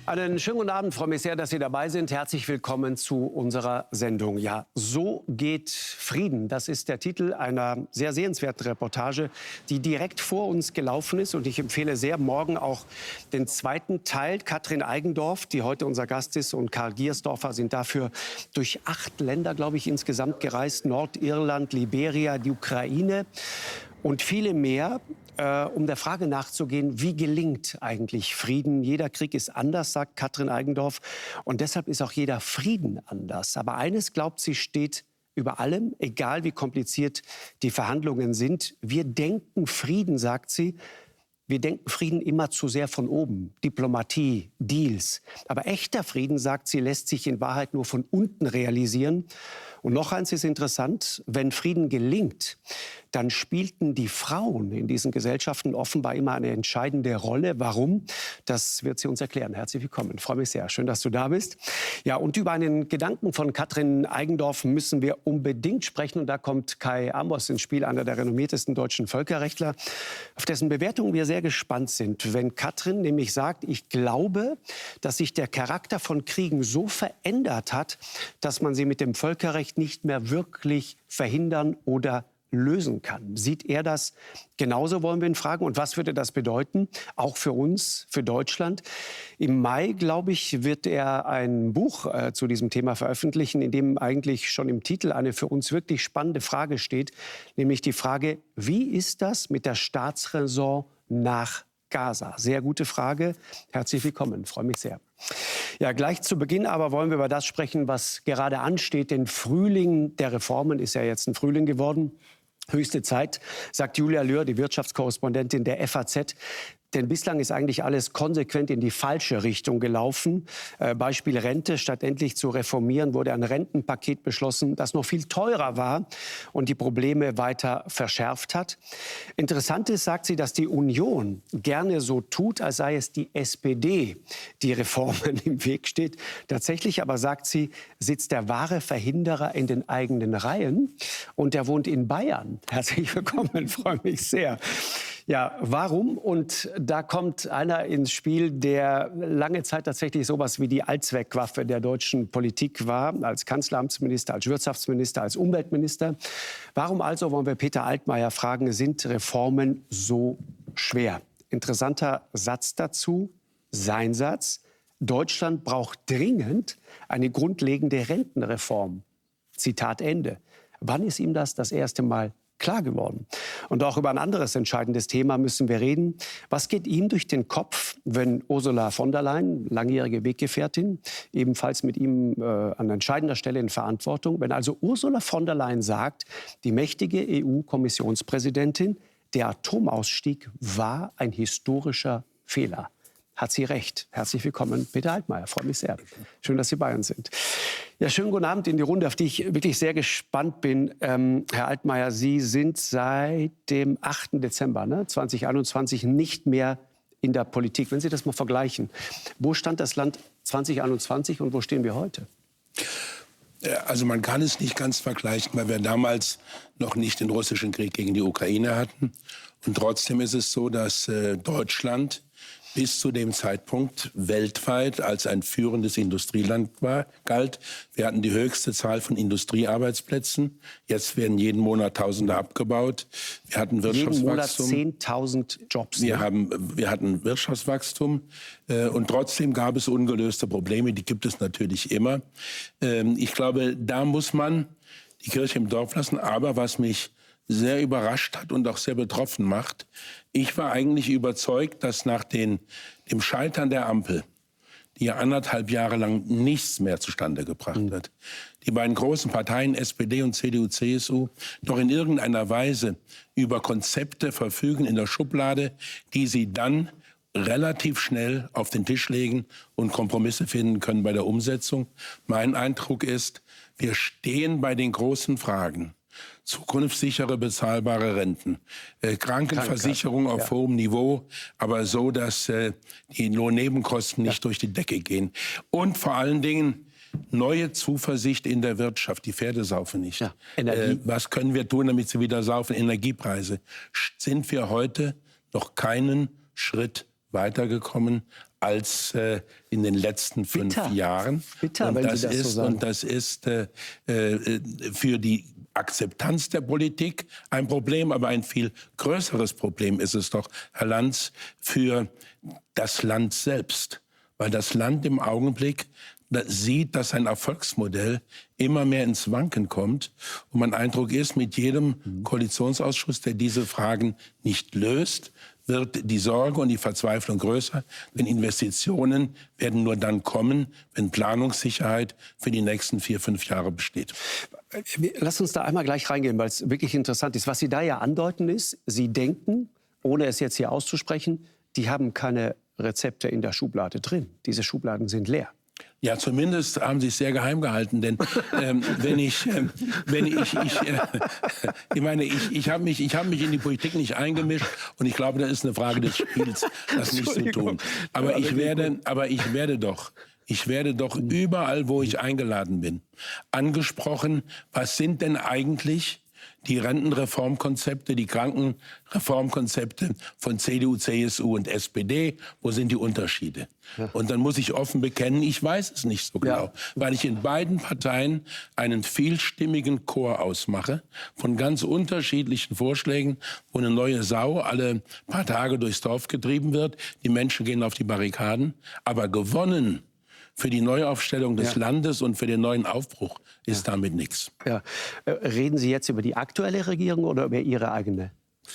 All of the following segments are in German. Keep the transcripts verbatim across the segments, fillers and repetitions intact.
Einen schönen guten Abend, freue mich sehr, dass Sie dabei sind. Herzlich willkommen zu unserer Sendung. Ja, so geht Frieden. Das ist der Titel einer sehr sehenswerten Reportage, die direkt vor uns gelaufen ist. Und ich empfehle sehr morgen auch den zweiten Teil. Katrin Eigendorf, die heute unser Gast ist, und Karl Giersdorfer sind dafür durch acht Länder, glaube ich, insgesamt gereist. Nordirland, Liberia, die Ukraine und viele mehr, äh, um der Frage nachzugehen, wie gelingt eigentlich Frieden? Jeder Krieg ist anders, sagt Katrin Eigendorf. Und deshalb ist auch jeder Frieden anders. Aber eines glaubt sie, steht über allem, egal wie kompliziert die Verhandlungen sind. Wir denken Frieden, sagt sie. Wir denken Frieden immer zu sehr von oben. Diplomatie, Deals. Aber echter Frieden, sagt sie, lässt sich in Wahrheit nur von unten realisieren. Und noch eins ist interessant, wenn Frieden gelingt, dann spielten die Frauen in diesen Gesellschaften offenbar immer eine entscheidende Rolle. Warum? Das wird sie uns erklären. Herzlich willkommen. Ich freue mich sehr. Schön, dass du da bist. Ja, und über einen Gedanken von Katrin Eigendorf müssen wir unbedingt sprechen. Und da kommt Kai Amos ins Spiel, einer der renommiertesten deutschen Völkerrechtler, auf dessen Bewertung wir sehr gespannt sind. Wenn Katrin nämlich sagt, ich glaube, dass sich der Charakter von Kriegen so verändert hat, dass man sie mit dem Völkerrecht nicht mehr wirklich verhindern oder lösen kann. Sieht er das genauso, wollen wir ihn fragen. Und was würde das bedeuten, auch für uns, für Deutschland? Im Mai, glaube ich, wird er ein Buch äh, zu diesem Thema veröffentlichen, in dem eigentlich schon im Titel eine für uns wirklich spannende Frage steht, nämlich die Frage, wie ist das mit der Staatsräson nach Gaza? Sehr gute Frage. Herzlich willkommen, freue mich sehr. Ja, gleich zu Beginn aber wollen wir über das sprechen, was gerade ansteht. Den Frühling der Reformen ist ja jetzt ein Frühling geworden. Höchste Zeit, sagt Julia Löhr, die Wirtschaftskorrespondentin der F A Z. Denn bislang ist eigentlich alles konsequent in die falsche Richtung gelaufen. Äh, Beispiel Rente. Statt endlich zu reformieren, wurde ein Rentenpaket beschlossen, das noch viel teurer war und die Probleme weiter verschärft hat. Interessant ist, sagt sie, dass die Union gerne so tut, als sei es die S P D, die Reformen im Weg steht. Tatsächlich aber, sagt sie, sitzt der wahre Verhinderer in den eigenen Reihen. Und der wohnt in Bayern. Herzlich willkommen, freue mich sehr. Ja, warum? Und da kommt einer ins Spiel, der lange Zeit tatsächlich sowas wie die Allzweckwaffe der deutschen Politik war, als Kanzleramtsminister, als Wirtschaftsminister, als Umweltminister. Warum also, wollen wir Peter Altmaier fragen, sind Reformen so schwer? Interessanter Satz dazu, sein Satz: Deutschland braucht dringend eine grundlegende Rentenreform. Zitat Ende. Wann ist ihm das das erste Mal klar geworden? Und auch über ein anderes entscheidendes Thema müssen wir reden. Was geht ihm durch den Kopf, wenn Ursula von der Leyen, langjährige Weggefährtin, ebenfalls mit ihm äh, an entscheidender Stelle in Verantwortung, wenn also Ursula von der Leyen sagt, die mächtige E U-Kommissionspräsidentin, der Atomausstieg war ein historischer Fehler? Hat sie recht. Herzlich willkommen, Peter Altmaier. Freue mich sehr. Schön, dass Sie bei uns sind. Ja, schönen guten Abend in die Runde, auf die ich wirklich sehr gespannt bin. Ähm, Herr Altmaier, Sie sind seit dem achten Dezember ne, zweitausendeinundzwanzig nicht mehr in der Politik. Wenn Sie das mal vergleichen, wo stand das Land zweitausendeinundzwanzig und wo stehen wir heute? Also man kann es nicht ganz vergleichen, weil wir damals noch nicht den russischen Krieg gegen die Ukraine hatten. Und trotzdem ist es so, dass äh, Deutschland bis zu dem Zeitpunkt weltweit als ein führendes Industrieland war, galt. Wir hatten die höchste Zahl von Industriearbeitsplätzen. Jetzt werden jeden Monat Tausende abgebaut. Wir hatten Wirtschaftswachstum. Jeden Monat zehntausend Jobs. Wir, ne? haben, wir hatten Wirtschaftswachstum. Äh, und trotzdem gab es ungelöste Probleme. Die gibt es natürlich immer. Ähm, ich glaube, da muss man die Kirche im Dorf lassen. Aber was mich sehr überrascht hat und auch sehr betroffen macht, ich war eigentlich überzeugt, dass nach den, dem Scheitern der Ampel, die ja anderthalb Jahre lang nichts mehr zustande gebracht mhm. hat, die beiden großen Parteien S P D und C D U C S U doch in irgendeiner Weise über Konzepte verfügen in der Schublade, die sie dann relativ schnell auf den Tisch legen und Kompromisse finden können bei der Umsetzung. Mein Eindruck ist, wir stehen bei den großen Fragen. Zukunftssichere, bezahlbare Renten, äh, Krankenversicherung auf ja. hohem Niveau, aber so, dass äh, die Lohnnebenkosten nicht ja. durch die Decke gehen. Und vor allen Dingen neue Zuversicht in der Wirtschaft. Die Pferde saufen nicht. Ja. Äh, was können wir tun, damit sie wieder saufen? Energiepreise. Sind wir heute noch keinen Schritt weitergekommen als äh, in den letzten fünf Bitter. Jahren. Bitter, und, wenn das Sie das ist, so sagen. und das ist äh, äh, für die Akzeptanz der Politik ein Problem, aber ein viel größeres Problem ist es doch, Herr Lanz, für das Land selbst. Weil das Land im Augenblick sieht, dass sein Erfolgsmodell immer mehr ins Wanken kommt. Und mein Eindruck ist, mit jedem Koalitionsausschuss, der diese Fragen nicht löst, wird die Sorge und die Verzweiflung größer. Denn Investitionen werden nur dann kommen, wenn Planungssicherheit für die nächsten vier, fünf Jahre besteht. Lass uns da einmal gleich reingehen, weil es wirklich interessant ist. Was Sie da ja andeuten ist, Sie denken, ohne es jetzt hier auszusprechen, die haben keine Rezepte in der Schublade drin. Diese Schubladen sind leer. Ja, zumindest haben Sie es sehr geheim gehalten, denn ähm, wenn ich, ähm, wenn ich, ich, äh, ich meine, ich, ich habe mich, ich habe mich in die Politik nicht eingemischt und ich glaube, das ist eine Frage des Spiels, das nicht zu tun. Aber ich werde, aber ich werde doch, ich werde doch überall, wo ich eingeladen bin, angesprochen, was sind denn eigentlich die Rentenreformkonzepte, die Krankenreformkonzepte von C D U, C S U und S P D, wo sind die Unterschiede? Ja. Und dann muss ich offen bekennen, ich weiß es nicht so genau, ja. weil ich in beiden Parteien einen vielstimmigen Chor ausmache von ganz unterschiedlichen Vorschlägen, wo eine neue Sau alle paar Tage durchs Dorf getrieben wird. Die Menschen gehen auf die Barrikaden, aber gewonnen für die Neuaufstellung des ja. Landes und für den neuen Aufbruch ist ja. damit nichts. Ja. Reden Sie jetzt über die aktuelle Regierung oder über Ihre eigene?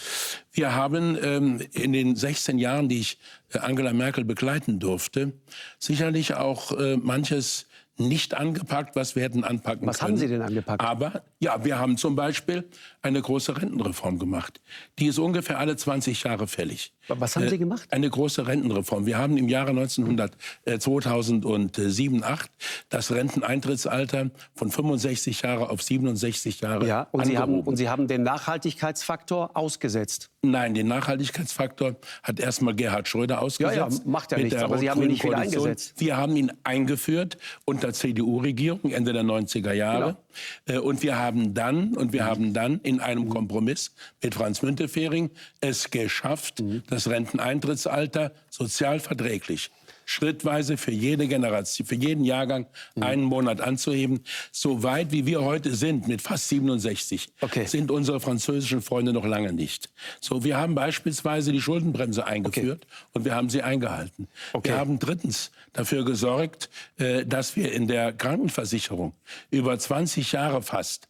Wir haben ähm, in den sechzehn Jahren, die ich äh, Angela Merkel begleiten durfte, sicherlich auch äh, manches nicht angepackt, was wir hätten anpacken was können. Was haben Sie denn angepackt? Aber ja, wir haben zum Beispiel eine große Rentenreform gemacht. Die ist ungefähr alle zwanzig Jahre fällig. Was haben Sie gemacht? Eine große Rentenreform. Wir haben im Jahre neunzehnhundert, äh, zweitausendsieben, acht das Renteneintrittsalter von fünfundsechzig Jahre auf siebenundsechzig Jahre ja, und Sie, haben, angehoben. und Sie haben den Nachhaltigkeitsfaktor ausgesetzt. Nein, den Nachhaltigkeitsfaktor hat erstmal Gerhard Schröder ausgesetzt. Ja, ja, macht ja nichts, aber Sie haben ihn nicht wieder eingesetzt. Wir haben ihn eingeführt unter C D U-Regierung Ende der neunziger Jahre. Genau. Und wir haben dann, und wir mhm. haben dann in einem Kompromiss mit Franz Müntefering es geschafft, mhm. das Renteneintrittsalter sozial verträglich schrittweise für jede Generation, für jeden Jahrgang mhm. einen Monat anzuheben. So weit, wie wir heute sind, mit fast siebenundsechzig, okay. sind unsere französischen Freunde noch lange nicht. So, wir haben beispielsweise die Schuldenbremse eingeführt okay. und wir haben sie eingehalten. Okay. Wir haben drittens dafür gesorgt, äh, dass wir in der Krankenversicherung über zwanzig Jahre fast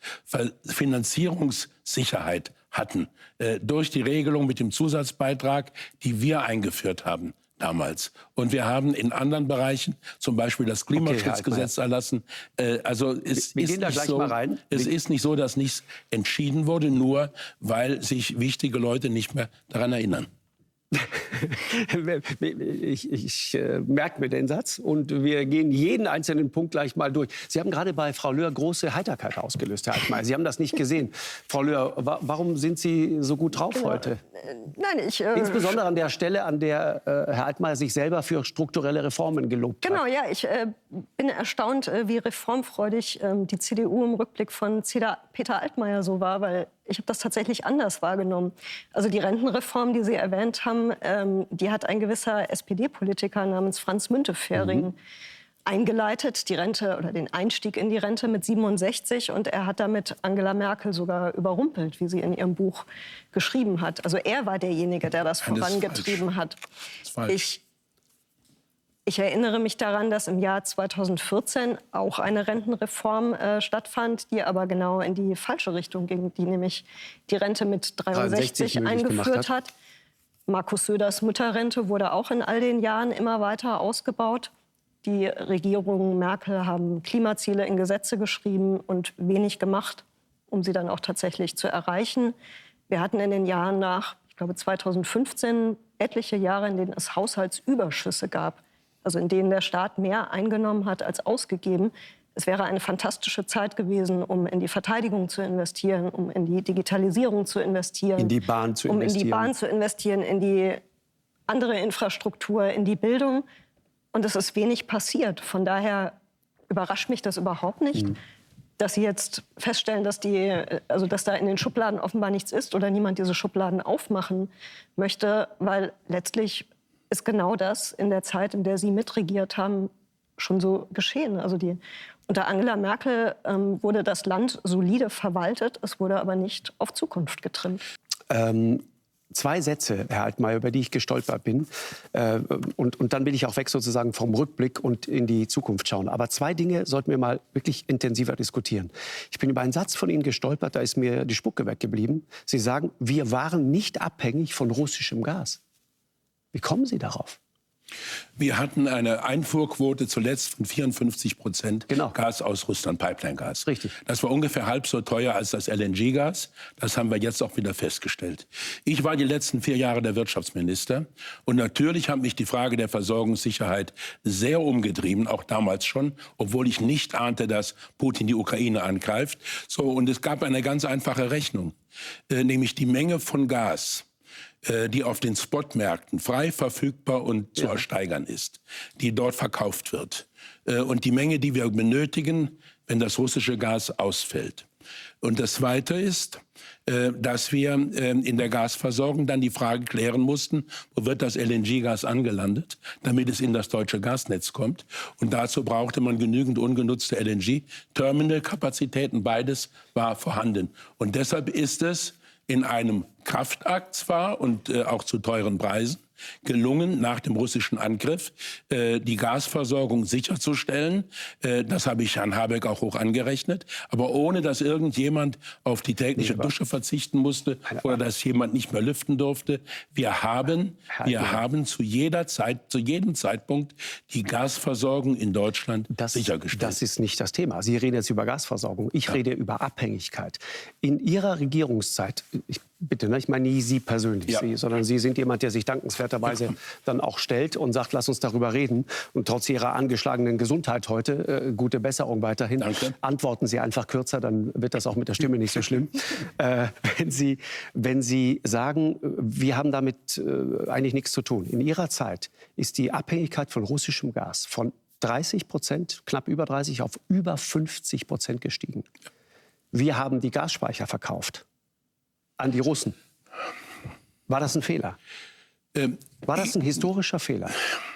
Finanzierungssicherheit hatten, äh, durch die Regelung mit dem Zusatzbeitrag, die wir eingeführt haben damals. Und wir haben in anderen Bereichen, zum Beispiel das Klimaschutzgesetz okay, erlassen. Äh, also es, wir, wir ist gehen da nicht gleich so, mal rein. es wir ist nicht so, dass nichts entschieden wurde, nur weil sich wichtige Leute nicht mehr daran erinnern. ich ich äh, merke mir den Satz und wir gehen jeden einzelnen Punkt gleich mal durch. Sie haben gerade bei Frau Löhr große Heiterkeit ausgelöst, Herr Altmaier. Sie haben das nicht gesehen. Frau Löhr, wa warum sind Sie so gut drauf genau. heute? Nein, ich, äh, Insbesondere an der Stelle, an der äh, Herr Altmaier sich selber für strukturelle Reformen gelobt genau, hat. Genau, ja, ich äh, bin erstaunt, äh, wie reformfreudig äh, die C D U im Rückblick von Peter Altmaier so war, weil ich habe das tatsächlich anders wahrgenommen. Also die Rentenreform, die Sie erwähnt haben, ähm, die hat ein gewisser S P D-Politiker namens Franz Müntefering mhm. eingeleitet, die Rente oder den Einstieg in die Rente mit siebenundsechzig. Und er hat damit Angela Merkel sogar überrumpelt, wie sie in ihrem Buch geschrieben hat. Also er war derjenige, der das vorangetrieben hat. Ich Ich erinnere mich daran, dass im Jahr zweitausendvierzehn auch eine Rentenreform äh, stattfand, die aber genau in die falsche Richtung ging, die nämlich die Rente mit dreiundsechzig eingeführt hat. hat. Markus Söders Mütterrente wurde auch in all den Jahren immer weiter ausgebaut. Die Regierungen Merkel haben Klimaziele in Gesetze geschrieben und wenig gemacht, um sie dann auch tatsächlich zu erreichen. Wir hatten in den Jahren nach, ich glaube zweitausendfünfzehn, etliche Jahre, in denen es Haushaltsüberschüsse gab. Also in denen der Staat mehr eingenommen hat als ausgegeben. Es wäre eine fantastische Zeit gewesen, um in die Verteidigung zu investieren, um in die Digitalisierung zu investieren. In die Bahn zu investieren. Um in die Bahn zu investieren, in die andere Infrastruktur, in die Bildung. Und es ist wenig passiert. Von daher überrascht mich das überhaupt nicht, mhm. dass Sie jetzt feststellen, dass, die, also dass da in den Schubladen offenbar nichts ist oder niemand diese Schubladen aufmachen möchte, weil letztlich ist genau das in der Zeit, in der Sie mitregiert haben, schon so geschehen. Also die, unter Angela Merkel ähm, wurde das Land solide verwaltet, es wurde aber nicht auf Zukunft getrimmt. Ähm Zwei Sätze, Herr Altmaier, über die ich gestolpert bin. Äh, und, und dann will ich auch weg sozusagen vom Rückblick und in die Zukunft schauen. Aber zwei Dinge sollten wir mal wirklich intensiver diskutieren. Ich bin über einen Satz von Ihnen gestolpert, da ist mir die Spucke weggeblieben. Sie sagen, wir waren nicht abhängig von russischem Gas. Wie kommen Sie darauf? Wir hatten eine Einfuhrquote zuletzt von vierundfünfzig Prozent genau. Gas aus Russland, Pipeline-Gas. Richtig. Das war ungefähr halb so teuer als das L N G-Gas. Das haben wir jetzt auch wieder festgestellt. Ich war die letzten vier Jahre der Wirtschaftsminister. Und natürlich hat mich die Frage der Versorgungssicherheit sehr umgetrieben, auch damals schon, obwohl ich nicht ahnte, dass Putin die Ukraine angreift. So, und es gab eine ganz einfache Rechnung, äh, nämlich die Menge von Gas, die auf den Spotmärkten frei verfügbar und zu ja. ersteigern ist, die dort verkauft wird. Und die Menge, die wir benötigen, wenn das russische Gas ausfällt. Und das Zweite ist, dass wir in der Gasversorgung dann die Frage klären mussten, wo wird das L N G-Gas angelandet, damit es in das deutsche Gasnetz kommt. Und dazu brauchte man genügend ungenutzte L N G-Terminal-Kapazitäten. Beides war vorhanden. Und deshalb ist es in einem Kraftakt zwar und äh, auch zu teuren Preisen gelungen, nach dem russischen Angriff äh, die Gasversorgung sicherzustellen. Äh, das habe ich Herrn Habeck auch hoch angerechnet. Aber ohne, dass irgendjemand auf die tägliche nee, Dusche verzichten musste oder dass jemand nicht mehr lüften durfte. Wir haben, wir haben zu jeder Zeit, zu jedem Zeitpunkt die Gasversorgung in Deutschland das, sichergestellt. Das ist nicht das Thema. Sie reden jetzt über Gasversorgung. Ich ja. rede über Abhängigkeit. In Ihrer Regierungszeit, ich bitte, ne, ich meine nie Sie persönlich, ja. Sie, sondern Sie sind jemand, der sich dankenswerterweise ja. dann auch stellt und sagt, lass uns darüber reden. Und trotz Ihrer angeschlagenen Gesundheit heute, äh, gute Besserung weiterhin. Danke. Antworten Sie einfach kürzer, dann wird das auch mit der Stimme nicht so schlimm. äh, wenn, Sie, wenn Sie sagen, wir haben damit äh, eigentlich nichts zu tun. In Ihrer Zeit ist die Abhängigkeit von russischem Gas von dreißig Prozent, knapp über dreißig, auf über fünfzig Prozent gestiegen. Wir haben die Gasspeicher verkauft an die Russen. War das ein Fehler? Ähm, War das ein historischer Fehler?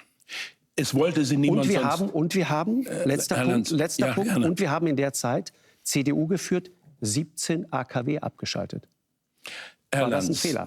Es wollte sie niemand und wir sonst. haben Und wir haben, äh, letzter Herr Punkt, Lanz, letzter ja, Punkt gerne. und wir haben in der Zeit, C D U geführt, siebzehn A K W abgeschaltet. Herr War das ein Lanz, Fehler?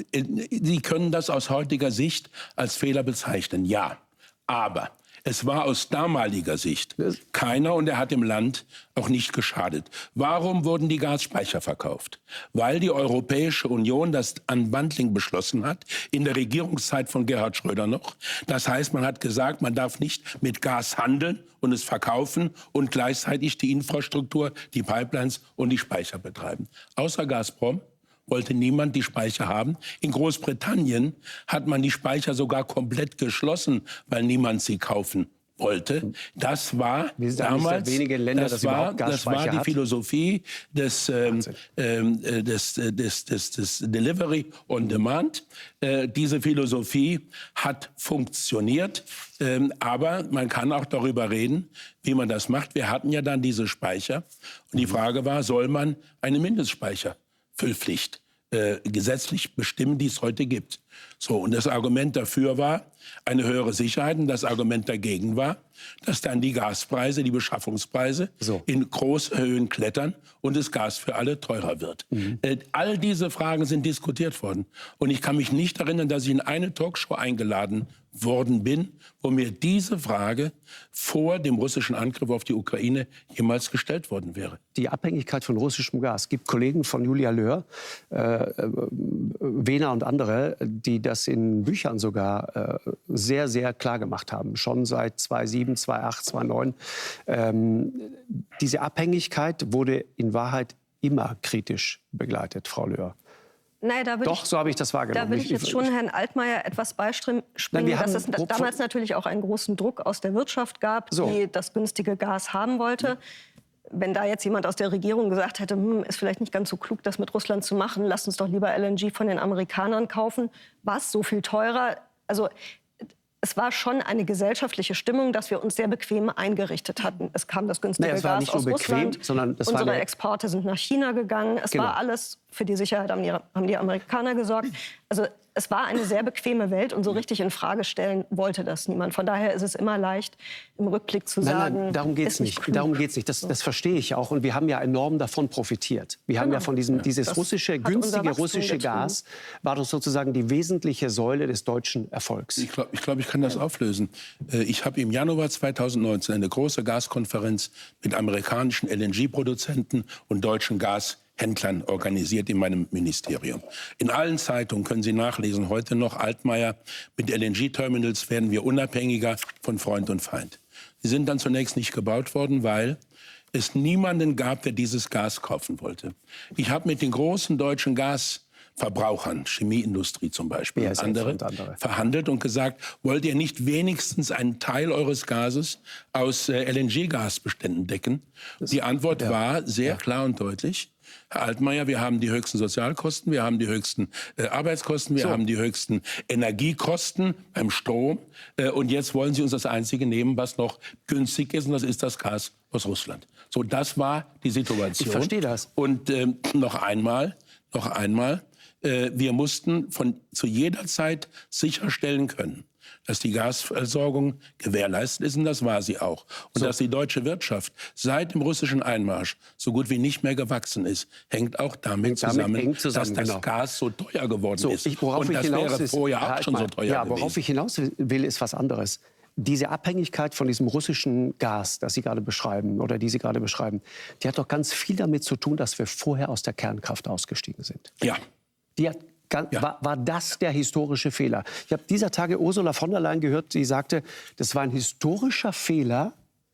Sie können das aus heutiger Sicht als Fehler bezeichnen, ja. Aber es war aus damaliger Sicht keiner und er hat dem Land auch nicht geschadet. Warum wurden die Gasspeicher verkauft? Weil die Europäische Union das Unbundling beschlossen hat, in der Regierungszeit von Gerhard Schröder noch. Das heißt, man hat gesagt, man darf nicht mit Gas handeln und es verkaufen und gleichzeitig die Infrastruktur, die Pipelines und die Speicher betreiben. Außer Gazprom wollte niemand die Speicher haben. In Großbritannien hat man die Speicher sogar komplett geschlossen, weil niemand sie kaufen wollte. Das war damals, wenige Länder, das, das, war, das war die hat. Philosophie des, ähm, ähm, des, des, des, des Delivery on Demand. Äh, diese Philosophie hat funktioniert, ähm, aber man kann auch darüber reden, wie man das macht. Wir hatten ja dann diese Speicher und die Frage war, soll man eine Mindestspeicherfüllpflicht äh, gesetzlich bestimmen, die es heute gibt. So, und das Argument dafür war eine höhere Sicherheit und das Argument dagegen war, dass dann die Gaspreise, die Beschaffungspreise so. in große Höhen klettern und das Gas für alle teurer wird. Mhm. Äh, all diese Fragen sind diskutiert worden. Und ich kann mich nicht erinnern, dass ich in eine Talkshow eingeladen worden bin, wo mir diese Frage vor dem russischen Angriff auf die Ukraine jemals gestellt worden wäre. Die Abhängigkeit von russischem Gas. Es gibt Kollegen von Julia Löhr, äh, Wehner und andere, die das in Büchern sogar äh, sehr, sehr klar gemacht haben. Schon seit zweitausendsieben, zweitausendacht, zweitausendneun. Ähm, diese Abhängigkeit wurde in Wahrheit immer kritisch begleitet, Frau Löhr. Nein, da Doch, ich, so habe ich das wahrgenommen. Da will ich jetzt schon Herrn Altmaier etwas beispringen, dass es damals natürlich auch einen großen Druck aus der Wirtschaft gab, so. die das günstige Gas haben wollte. Wenn da jetzt jemand aus der Regierung gesagt hätte, hm, ist vielleicht nicht ganz so klug, das mit Russland zu machen, lasst uns doch lieber L N G von den Amerikanern kaufen, war es so viel teurer. Also es war schon eine gesellschaftliche Stimmung, dass wir uns sehr bequem eingerichtet hatten. Es kam das günstige nee, es war Gas nicht aus nur bequem, Russland, sondern das unsere war eine... Exporte sind nach China gegangen. Es genau. war alles, für die Sicherheit haben die, haben die Amerikaner gesorgt. Also es war eine sehr bequeme Welt und so richtig in Frage stellen wollte das niemand. Von daher ist es immer leicht, im Rückblick zu sagen, nein, nein, darum geht es nicht. Darum geht's nicht. Das, das verstehe ich auch. Und wir haben ja enorm davon profitiert. Wir haben Genau. ja von diesem, Ja. dieses Das russische, hat unser günstige Wachstum russische getrieben. Gas, war doch sozusagen die wesentliche Säule des deutschen Erfolgs. Ich glaube, ich, glaub, ich kann das auflösen. Äh, Ich habe im Januar zweitausendneunzehn eine große Gaskonferenz mit amerikanischen L N G-Produzenten und deutschen Gashändlern organisiert in meinem Ministerium. In allen Zeitungen können Sie nachlesen, heute noch Altmaier, mit L N G-Terminals werden wir unabhängiger von Freund und Feind. Die sind dann zunächst nicht gebaut worden, weil es niemanden gab, der dieses Gas kaufen wollte. Ich habe mit den großen deutschen Gasverbrauchern, Chemieindustrie zum Beispiel, B A S und F andere, und andere, verhandelt und gesagt, wollt ihr nicht wenigstens einen Teil eures Gases aus äh, L N G-Gasbeständen decken? Die Antwort ja. war sehr Ja. klar und deutlich. Herr Altmaier, wir haben die höchsten Sozialkosten, wir haben die höchsten äh, Arbeitskosten, wir So. haben die höchsten Energiekosten beim Strom. Äh, und jetzt wollen Sie uns das Einzige nehmen, was noch günstig ist, und das ist das Gas aus Russland. So, das war die Situation. Ich verstehe das. Und äh, noch einmal, noch einmal, äh, wir mussten von zu jeder Zeit sicherstellen können, dass die Gasversorgung gewährleistet ist, und das war sie auch. Und So. dass die deutsche Wirtschaft seit dem russischen Einmarsch so gut wie nicht mehr gewachsen ist, hängt auch damit, Hängt damit zusammen, eng zusammen, dass das genau. Gas so teuer geworden So, ist. ich, worauf und ich das hinaus wäre ist, vorher Herr auch schon so Altmaier, teuer ja, gewesen. worauf ich hinaus will, ist was anderes. Diese Abhängigkeit von diesem russischen Gas, das Sie gerade beschreiben oder die Sie gerade beschreiben, die hat doch ganz viel damit zu tun, dass wir vorher aus der Kernkraft ausgestiegen sind. Ja. Die hat, gan- Ja. war, war das der historische Fehler? Ich habe dieser Tage Ursula von der Leyen gehört, die sagte, das war ein historischer Fehler,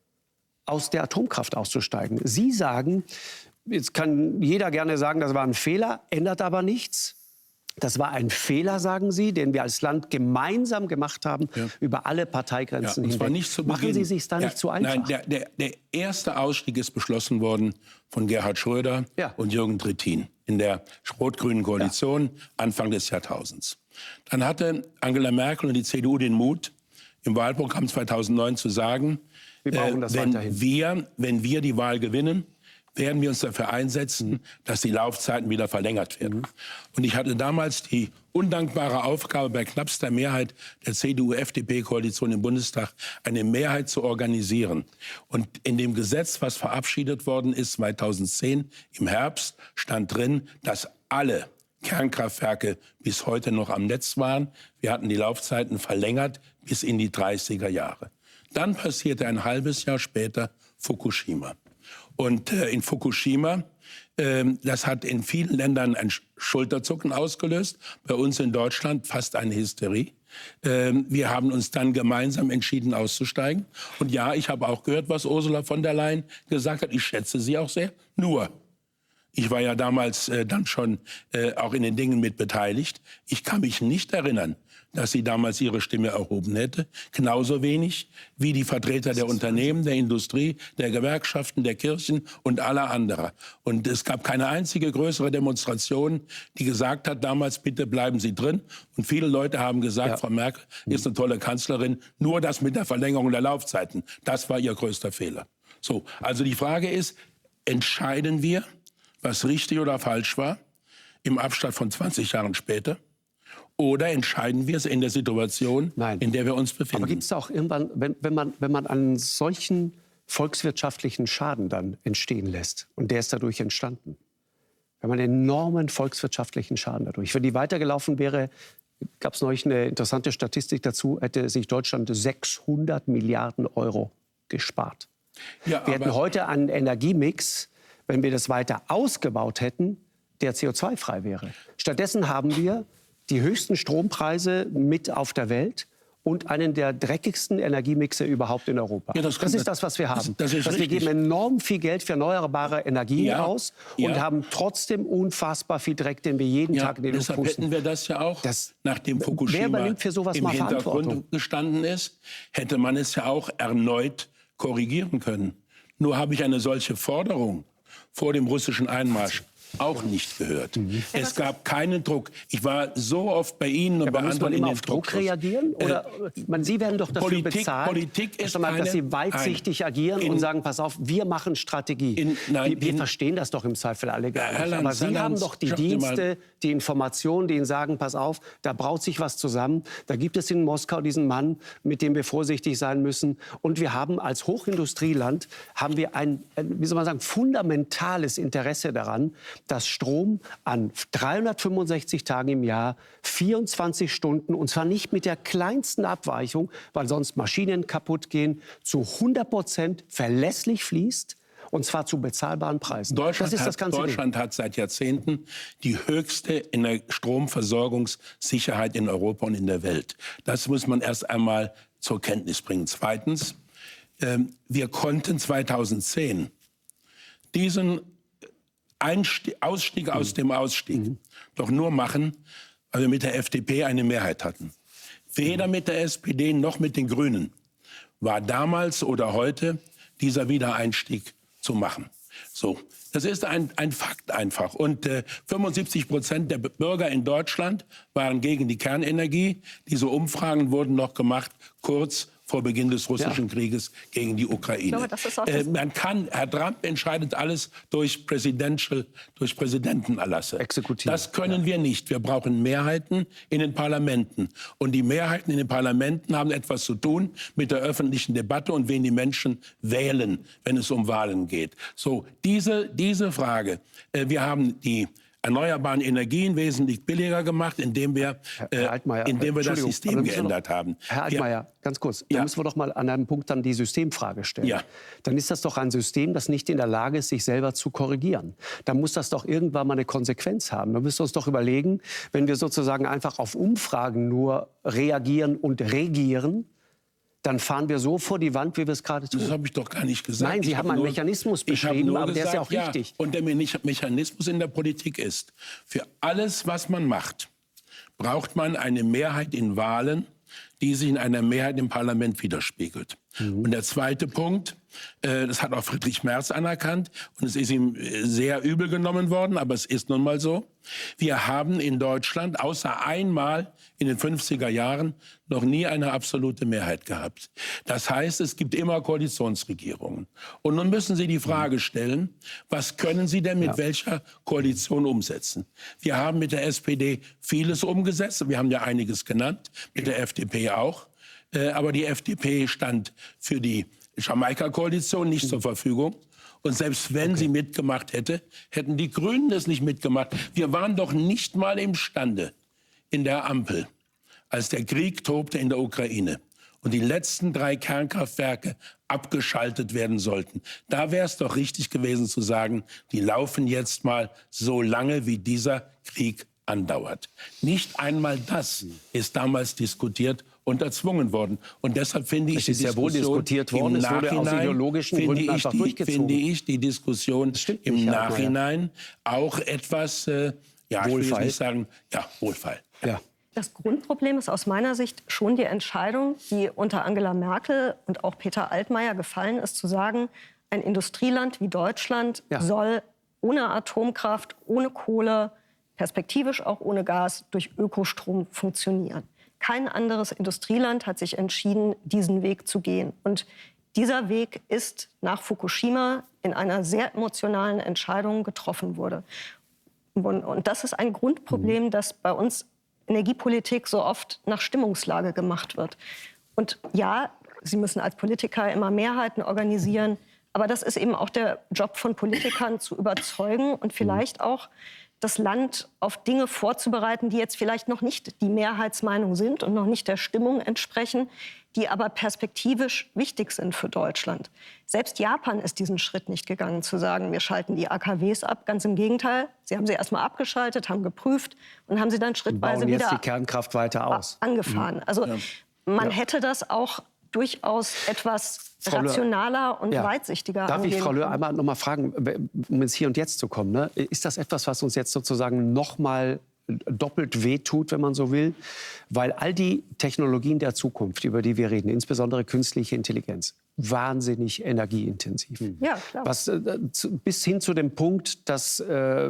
aus der Atomkraft auszusteigen. Sie sagen, jetzt kann jeder gerne sagen, das war ein Fehler, ändert aber nichts. Das war ein Fehler, sagen Sie, den wir als Land gemeinsam gemacht haben, Ja. über alle Ja, Parteigrenzen und zwar hinweg. nicht zu Machen Beginn. Sie sich da Ja, nicht zu einfach? Nein, der, der, der erste Ausstieg ist beschlossen worden von Gerhard Schröder Ja. und Jürgen Trittin in der rot-grünen Koalition Anfang des Jahrtausends. Dann hatte Angela Merkel und die C D U den Mut, im Wahlprogramm zweitausendneun zu sagen, Wir brauchen das wenn, weiterhin. wir, wenn wir die Wahl gewinnen, werden wir uns dafür einsetzen, dass die Laufzeiten wieder verlängert werden. Mhm. Und ich hatte damals die undankbare Aufgabe, bei knappster Mehrheit der C D U-F D P-Koalition im Bundestag eine Mehrheit zu organisieren. Und in dem Gesetz, was verabschiedet worden ist zweitausendzehn im Herbst, stand drin, dass alle Kernkraftwerke bis heute noch am Netz waren. Wir hatten die Laufzeiten verlängert bis in die dreißiger Jahre. Dann passierte ein halbes Jahr später Fukushima. Und äh, in Fukushima, äh, das hat in vielen Ländern ein Schulterzucken ausgelöst, bei uns in Deutschland fast eine Hysterie. Äh, wir haben uns dann gemeinsam entschieden, auszusteigen. Und ja, ich habe auch gehört, was Ursula von der Leyen gesagt hat. Ich schätze sie auch sehr. Nur, ich war ja damals äh, dann schon äh, auch in den Dingen mit beteiligt. Ich kann mich nicht erinnern, dass sie damals ihre Stimme erhoben hätte. Genauso wenig wie die Vertreter der Unternehmen, der Industrie, der Gewerkschaften, der Kirchen und aller anderer. Und es gab keine einzige größere Demonstration, die gesagt hat, damals bitte bleiben Sie drin. Und viele Leute haben gesagt, Ja. Frau Merkel ist eine tolle Kanzlerin, nur das mit der Verlängerung der Laufzeiten, das war ihr größter Fehler. So, also die Frage ist, entscheiden wir, was richtig oder falsch war, im Abstand von zwanzig Jahren später? Oder entscheiden wir es in der Situation, Nein. in der wir uns befinden? Aber gibt es da auch irgendwann, wenn, wenn, man, wenn man einen solchen volkswirtschaftlichen Schaden dann entstehen lässt, und der ist dadurch entstanden, wenn man einen enormen volkswirtschaftlichen Schaden dadurch, wenn die weitergelaufen wäre, gab es neulich eine interessante Statistik dazu, hätte sich Deutschland sechshundert Milliarden Euro gespart. Ja, Wir hätten aber- heute einen Energiemix, wenn wir das weiter ausgebaut hätten, der C O zwei frei wäre. Stattdessen haben wir die höchsten Strompreise mit auf der Welt und einen der dreckigsten Energiemixe überhaupt in Europa. Ja, das kann- ist das, was wir haben. das ist Dass wir richtig. geben enorm viel Geld für erneuerbare Energien Ja, aus und ja. haben trotzdem unfassbar viel Dreck, den wir jeden Ja, Tag in den Luft deshalb pusten. hätten wir das ja auch, Das- nachdem Wer Fukushima übernimmt für sowas im mal Verantwortung? Hintergrund gestanden ist, hätte man es ja auch erneut korrigieren können. Nur habe ich eine solche Forderung vor dem russischen Einmarsch auch nicht gehört. Mhm. Es gab keinen Druck. Ich war so oft bei Ihnen und ja, bei aber anderen muss man immer in auf Druck reagieren? Oder, äh, man, Sie werden doch dafür Politik, bezahlt, Politik ist mal, dass eine, Sie weitsichtig eine, agieren in, und sagen, pass auf, wir machen Strategie. In, nein, wir wir in, verstehen das doch im Zweifel alle gar nicht. Lanz, aber Sie Lanz, haben doch die Dienste, die Informationen, die Ihnen sagen, pass auf, da braut sich was zusammen. Da gibt es in Moskau diesen Mann, mit dem wir vorsichtig sein müssen. Und wir haben als Hochindustrieland haben wir ein, wie soll man sagen, fundamentales Interesse daran, dass Strom an dreihundertfünfundsechzig Tagen im Jahr, vierundzwanzig Stunden, und zwar nicht mit der kleinsten Abweichung, weil sonst Maschinen kaputt gehen, zu hundert Prozent verlässlich fließt. Und zwar zu bezahlbaren Preisen. Deutschland, das ist das hat, Deutschland hat seit Jahrzehnten die höchste Stromversorgungssicherheit in Europa und in der Welt. Das muss man erst einmal zur Kenntnis bringen. Zweitens, ähm, wir konnten zweitausendzehn diesen Einstieg, Ausstieg mhm. aus dem Ausstieg mhm. doch nur machen, weil wir mit der F D P eine Mehrheit hatten. Weder mit der S P D noch mit den Grünen war damals oder heute dieser Wiedereinstieg zu machen. So, das ist ein, ein Fakt einfach. Und äh, fünfundsiebzig Prozent der Bürger in Deutschland waren gegen die Kernenergie. Diese Umfragen wurden noch gemacht, kurz vor Beginn des russischen ja. Krieges gegen die Ukraine. Glaube, das ist auch äh, man kann, Herr Trump entscheidet alles durch Presidential, durch Präsidentenerlasse. Exekutiv. Das können ja. wir nicht. Wir brauchen Mehrheiten in den Parlamenten. Und die Mehrheiten in den Parlamenten haben etwas zu tun mit der öffentlichen Debatte und wen die Menschen wählen, wenn es um Wahlen geht. So, diese, diese Frage. Äh, wir haben die erneuerbaren Energien wesentlich billiger gemacht, indem wir, äh, Altmaier, indem wir das System geändert noch, haben. Herr Altmaier, ganz kurz, ja. da müssen wir doch mal an einem Punkt dann die Systemfrage stellen. Ja. Dann ist das doch ein System, das nicht in der Lage ist, sich selber zu korrigieren. Dann muss das doch irgendwann mal eine Konsequenz haben. Wir müssen uns doch überlegen, wenn wir sozusagen einfach auf Umfragen nur reagieren und regieren, dann fahren wir so vor die Wand, wie wir es gerade tun. Das habe ich doch gar nicht gesagt. Nein, Sie ich haben hab einen nur, Mechanismus beschrieben, aber gesagt, der ist ja auch ja. richtig. Und der Mechanismus in der Politik ist, für alles, was man macht, braucht man eine Mehrheit in Wahlen, die sich in einer Mehrheit im Parlament widerspiegelt. Mhm. Und der zweite Punkt, äh, das hat auch Friedrich Merz anerkannt und es ist ihm sehr übel genommen worden, aber es ist nun mal so. Wir haben in Deutschland außer einmal in den fünfziger Jahren noch nie eine absolute Mehrheit gehabt. Das heißt, es gibt immer Koalitionsregierungen. Und nun müssen Sie die Frage stellen, was können Sie denn mit ja. welcher Koalition umsetzen? Wir haben mit der S P D vieles umgesetzt, wir haben ja einiges genannt, mit der F D P auch. Äh, aber die F D P stand für die Jamaika-Koalition nicht mhm. zur Verfügung. Und selbst wenn okay. sie mitgemacht hätte, hätten die Grünen das nicht mitgemacht. Wir waren doch nicht mal imstande in der Ampel, als der Krieg tobte in der Ukraine und die letzten drei Kernkraftwerke abgeschaltet werden sollten. Da wäre es doch richtig gewesen zu sagen, die laufen jetzt mal so lange, wie dieser Krieg andauert. Nicht einmal das ist damals diskutiert und erzwungen worden. Und deshalb finde ich, es ist die Diskussion sehr wohl diskutiert worden. Es wurde aus ideologischen Gründen einfach die, durchgezogen. Finde ich die Diskussion im nicht, Nachhinein ja. auch etwas, äh, ja, Wohlfall. ich will nicht sagen, ja, Wohlfall. Ja. Das Grundproblem ist aus meiner Sicht schon die Entscheidung, die unter Angela Merkel und auch Peter Altmaier gefallen ist, zu sagen, ein Industrieland wie Deutschland ja. soll ohne Atomkraft, ohne Kohle, perspektivisch auch ohne Gas, durch Ökostrom funktionieren. Kein anderes Industrieland hat sich entschieden, diesen Weg zu gehen. Und dieser Weg ist nach Fukushima in einer sehr emotionalen Entscheidung getroffen wurde. Und das ist ein Grundproblem, dass bei uns Energiepolitik so oft nach Stimmungslage gemacht wird. Und ja, Sie müssen als Politiker immer Mehrheiten organisieren, aber das ist eben auch der Job von Politikern, zu überzeugen und vielleicht auch das Land auf Dinge vorzubereiten, die jetzt vielleicht noch nicht die Mehrheitsmeinung sind und noch nicht der Stimmung entsprechen, die aber perspektivisch wichtig sind für Deutschland. Selbst Japan ist diesen Schritt nicht gegangen, zu sagen, wir schalten die A K Ws ab. Ganz im Gegenteil, sie haben sie erst mal abgeschaltet, haben geprüft und haben sie dann schrittweise bauen jetzt wieder die Kernkraft weiter aus. angefahren. Also ja. man ja. hätte das auch durchaus etwas Frau rationaler Löhr, und ja. weitsichtiger Darf ich, Frau Löhr, einmal noch mal fragen, um ins Hier und Jetzt zu kommen? Ne? Ist das etwas, was uns jetzt sozusagen noch mal doppelt wehtut, wenn man so will, weil all die Technologien der Zukunft, über die wir reden, insbesondere künstliche Intelligenz, wahnsinnig energieintensiv. Ja, klar. Was, äh, zu, bis hin zu dem Punkt, dass äh, äh,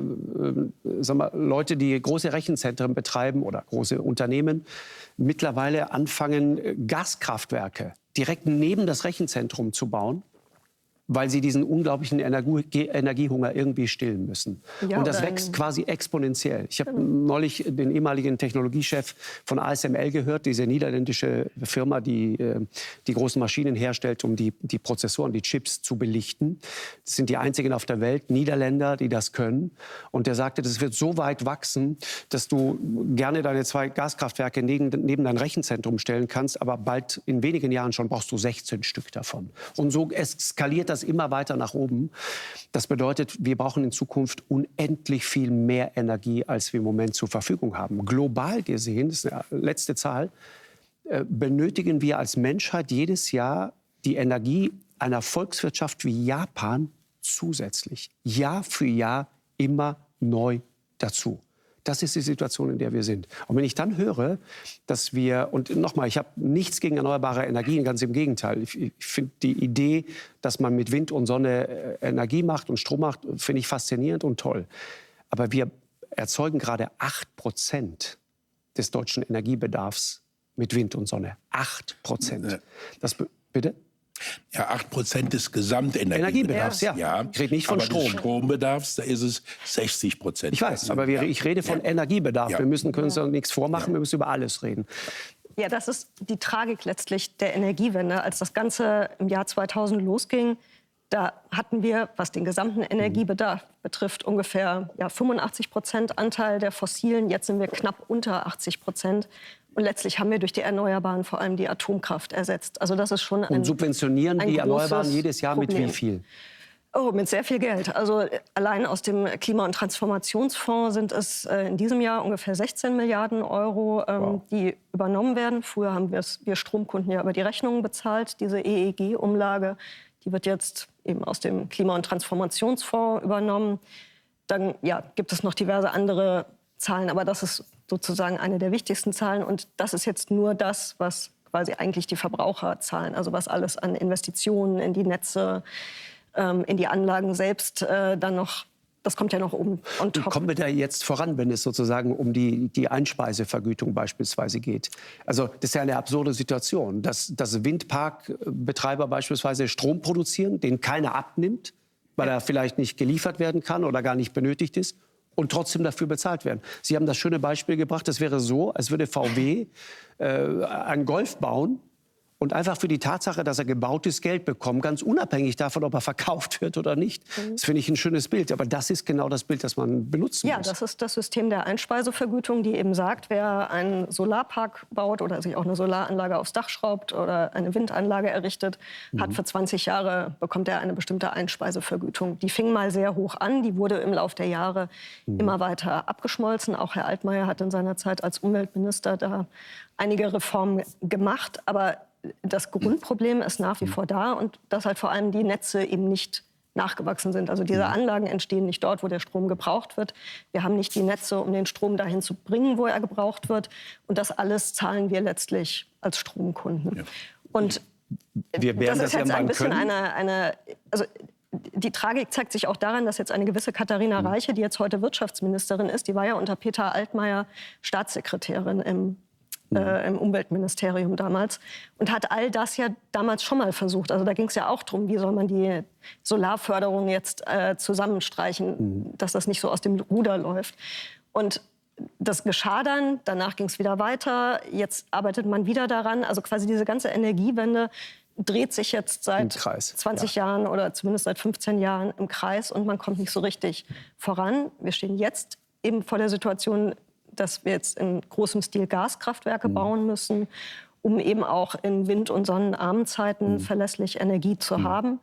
sag mal, Leute, die große Rechenzentren betreiben oder große Unternehmen, mittlerweile anfangen, Gaskraftwerke direkt neben das Rechenzentrum zu bauen, weil sie diesen unglaublichen Energie Energiehunger irgendwie stillen müssen. Ja, und das wächst quasi exponentiell. Ich habe neulich den ehemaligen Technologiechef von A S M L gehört, diese niederländische Firma, die äh, die großen Maschinen herstellt, um die, die Prozessoren, die Chips zu belichten. Das sind die einzigen auf der Welt, Niederländer, die das können. Und der sagte, das wird so weit wachsen, dass du gerne deine zwei Gaskraftwerke neben, neben dein Rechenzentrum stellen kannst, aber bald, in wenigen Jahren schon, brauchst du sechzehn Stück davon. Und so eskaliert das immer weiter nach oben. Das bedeutet, wir brauchen in Zukunft unendlich viel mehr Energie, als wir im Moment zur Verfügung haben. Global gesehen, das ist eine letzte Zahl, äh, benötigen wir als Menschheit jedes Jahr die Energie einer Volkswirtschaft wie Japan zusätzlich. Jahr für Jahr immer neu dazu. Das ist die Situation, in der wir sind. Und wenn ich dann höre, dass wir, und nochmal, ich habe nichts gegen erneuerbare Energien, ganz im Gegenteil. Ich, ich finde die Idee, dass man mit Wind und Sonne Energie macht und Strom macht, finde ich faszinierend und toll. Aber wir erzeugen gerade acht Prozent des deutschen Energiebedarfs mit Wind und Sonne. acht Prozent. Das, bitte? Ja, acht Prozent des Gesamtenergiebedarfs. Ja. ja. Ich rede nicht von aber Strom. des Strombedarfs, da ist es sechzig Prozent. Ich weiß, aber wir, ich rede von ja. Energiebedarf. Ja. Wir müssen, können uns ja. nichts vormachen, ja. wir müssen über alles reden. Ja, das ist die Tragik letztlich der Energiewende. Als das Ganze im Jahr zweitausend losging, da hatten wir, was den gesamten Energiebedarf betrifft, ungefähr ja, fünfundachtzig Prozent Anteil der Fossilen. Jetzt sind wir knapp unter achtzig Prozent. Und letztlich haben wir durch die Erneuerbaren vor allem die Atomkraft ersetzt. Also das ist schon ein Und subventionieren ein die Erneuerbaren jedes Jahr Problem. mit wie viel? Oh, mit sehr viel Geld. Also allein aus dem Klima- und Transformationsfonds sind es äh, in diesem Jahr ungefähr sechzehn Milliarden Euro, ähm, wow. die übernommen werden. Früher haben wir Stromkunden ja über die Rechnungen bezahlt. Diese E E G-Umlage, die wird jetzt eben aus dem Klima- und Transformationsfonds übernommen. Dann ja, gibt es noch diverse andere Zahlen, aber das ist sozusagen eine der wichtigsten Zahlen. Und das ist jetzt nur das, was quasi eigentlich die Verbraucher zahlen. Also was alles an Investitionen in die Netze, ähm, in die Anlagen selbst äh, dann noch, das kommt ja noch oben on top. Kommen wir da jetzt voran, wenn es sozusagen um die, die Einspeisevergütung beispielsweise geht? Also das ist ja eine absurde Situation, dass, dass Windparkbetreiber beispielsweise Strom produzieren, den keiner abnimmt, weil er vielleicht nicht geliefert werden kann oder gar nicht benötigt ist, und trotzdem dafür bezahlt werden. Sie haben das schöne Beispiel gebracht, das wäre so, als würde V W äh, einen Golf bauen und einfach für die Tatsache, dass er gebaut ist, Geld bekommen, ganz unabhängig davon, ob er verkauft wird oder nicht. Mhm. Das finde ich ein schönes Bild. Aber das ist genau das Bild, das man benutzen ja, muss. Ja, das ist das System der Einspeisevergütung, die eben sagt, wer einen Solarpark baut oder sich auch eine Solaranlage aufs Dach schraubt oder eine Windanlage errichtet, mhm. hat für zwanzig Jahre, bekommt er eine bestimmte Einspeisevergütung. Die fing mal sehr hoch an, die wurde im Laufe der Jahre mhm. immer weiter abgeschmolzen. Auch Herr Altmaier hat in seiner Zeit als Umweltminister da einige Reformen gemacht, aber das Grundproblem ist nach wie vor da und dass halt vor allem die Netze eben nicht nachgewachsen sind. Also diese Anlagen entstehen nicht dort, wo der Strom gebraucht wird. Wir haben nicht die Netze, um den Strom dahin zu bringen, wo er gebraucht wird. Und das alles zahlen wir letztlich als Stromkunden. Ja. Und wir das ist das jetzt ja ein bisschen können. eine, eine also die Tragik zeigt sich auch daran, dass jetzt eine gewisse Katharina Reiche, die jetzt heute Wirtschaftsministerin ist, die war ja unter Peter Altmaier Staatssekretärin im Äh, im Umweltministerium damals und hat all das ja damals schon mal versucht. Also da ging es ja auch darum, wie soll man die Solarförderung jetzt äh, zusammenstreichen, mhm. dass das nicht so aus dem Ruder läuft. Und das geschah dann, danach ging es wieder weiter, jetzt arbeitet man wieder daran. Also quasi diese ganze Energiewende dreht sich jetzt seit zwanzig ja. Jahren oder zumindest seit fünfzehn Jahren im Kreis und man kommt nicht so richtig voran. Wir stehen jetzt eben vor der Situation, dass wir jetzt in großem Stil Gaskraftwerke mhm. bauen müssen, um eben auch in wind- und sonnenarmen Zeiten mhm. verlässlich Energie zu mhm. haben.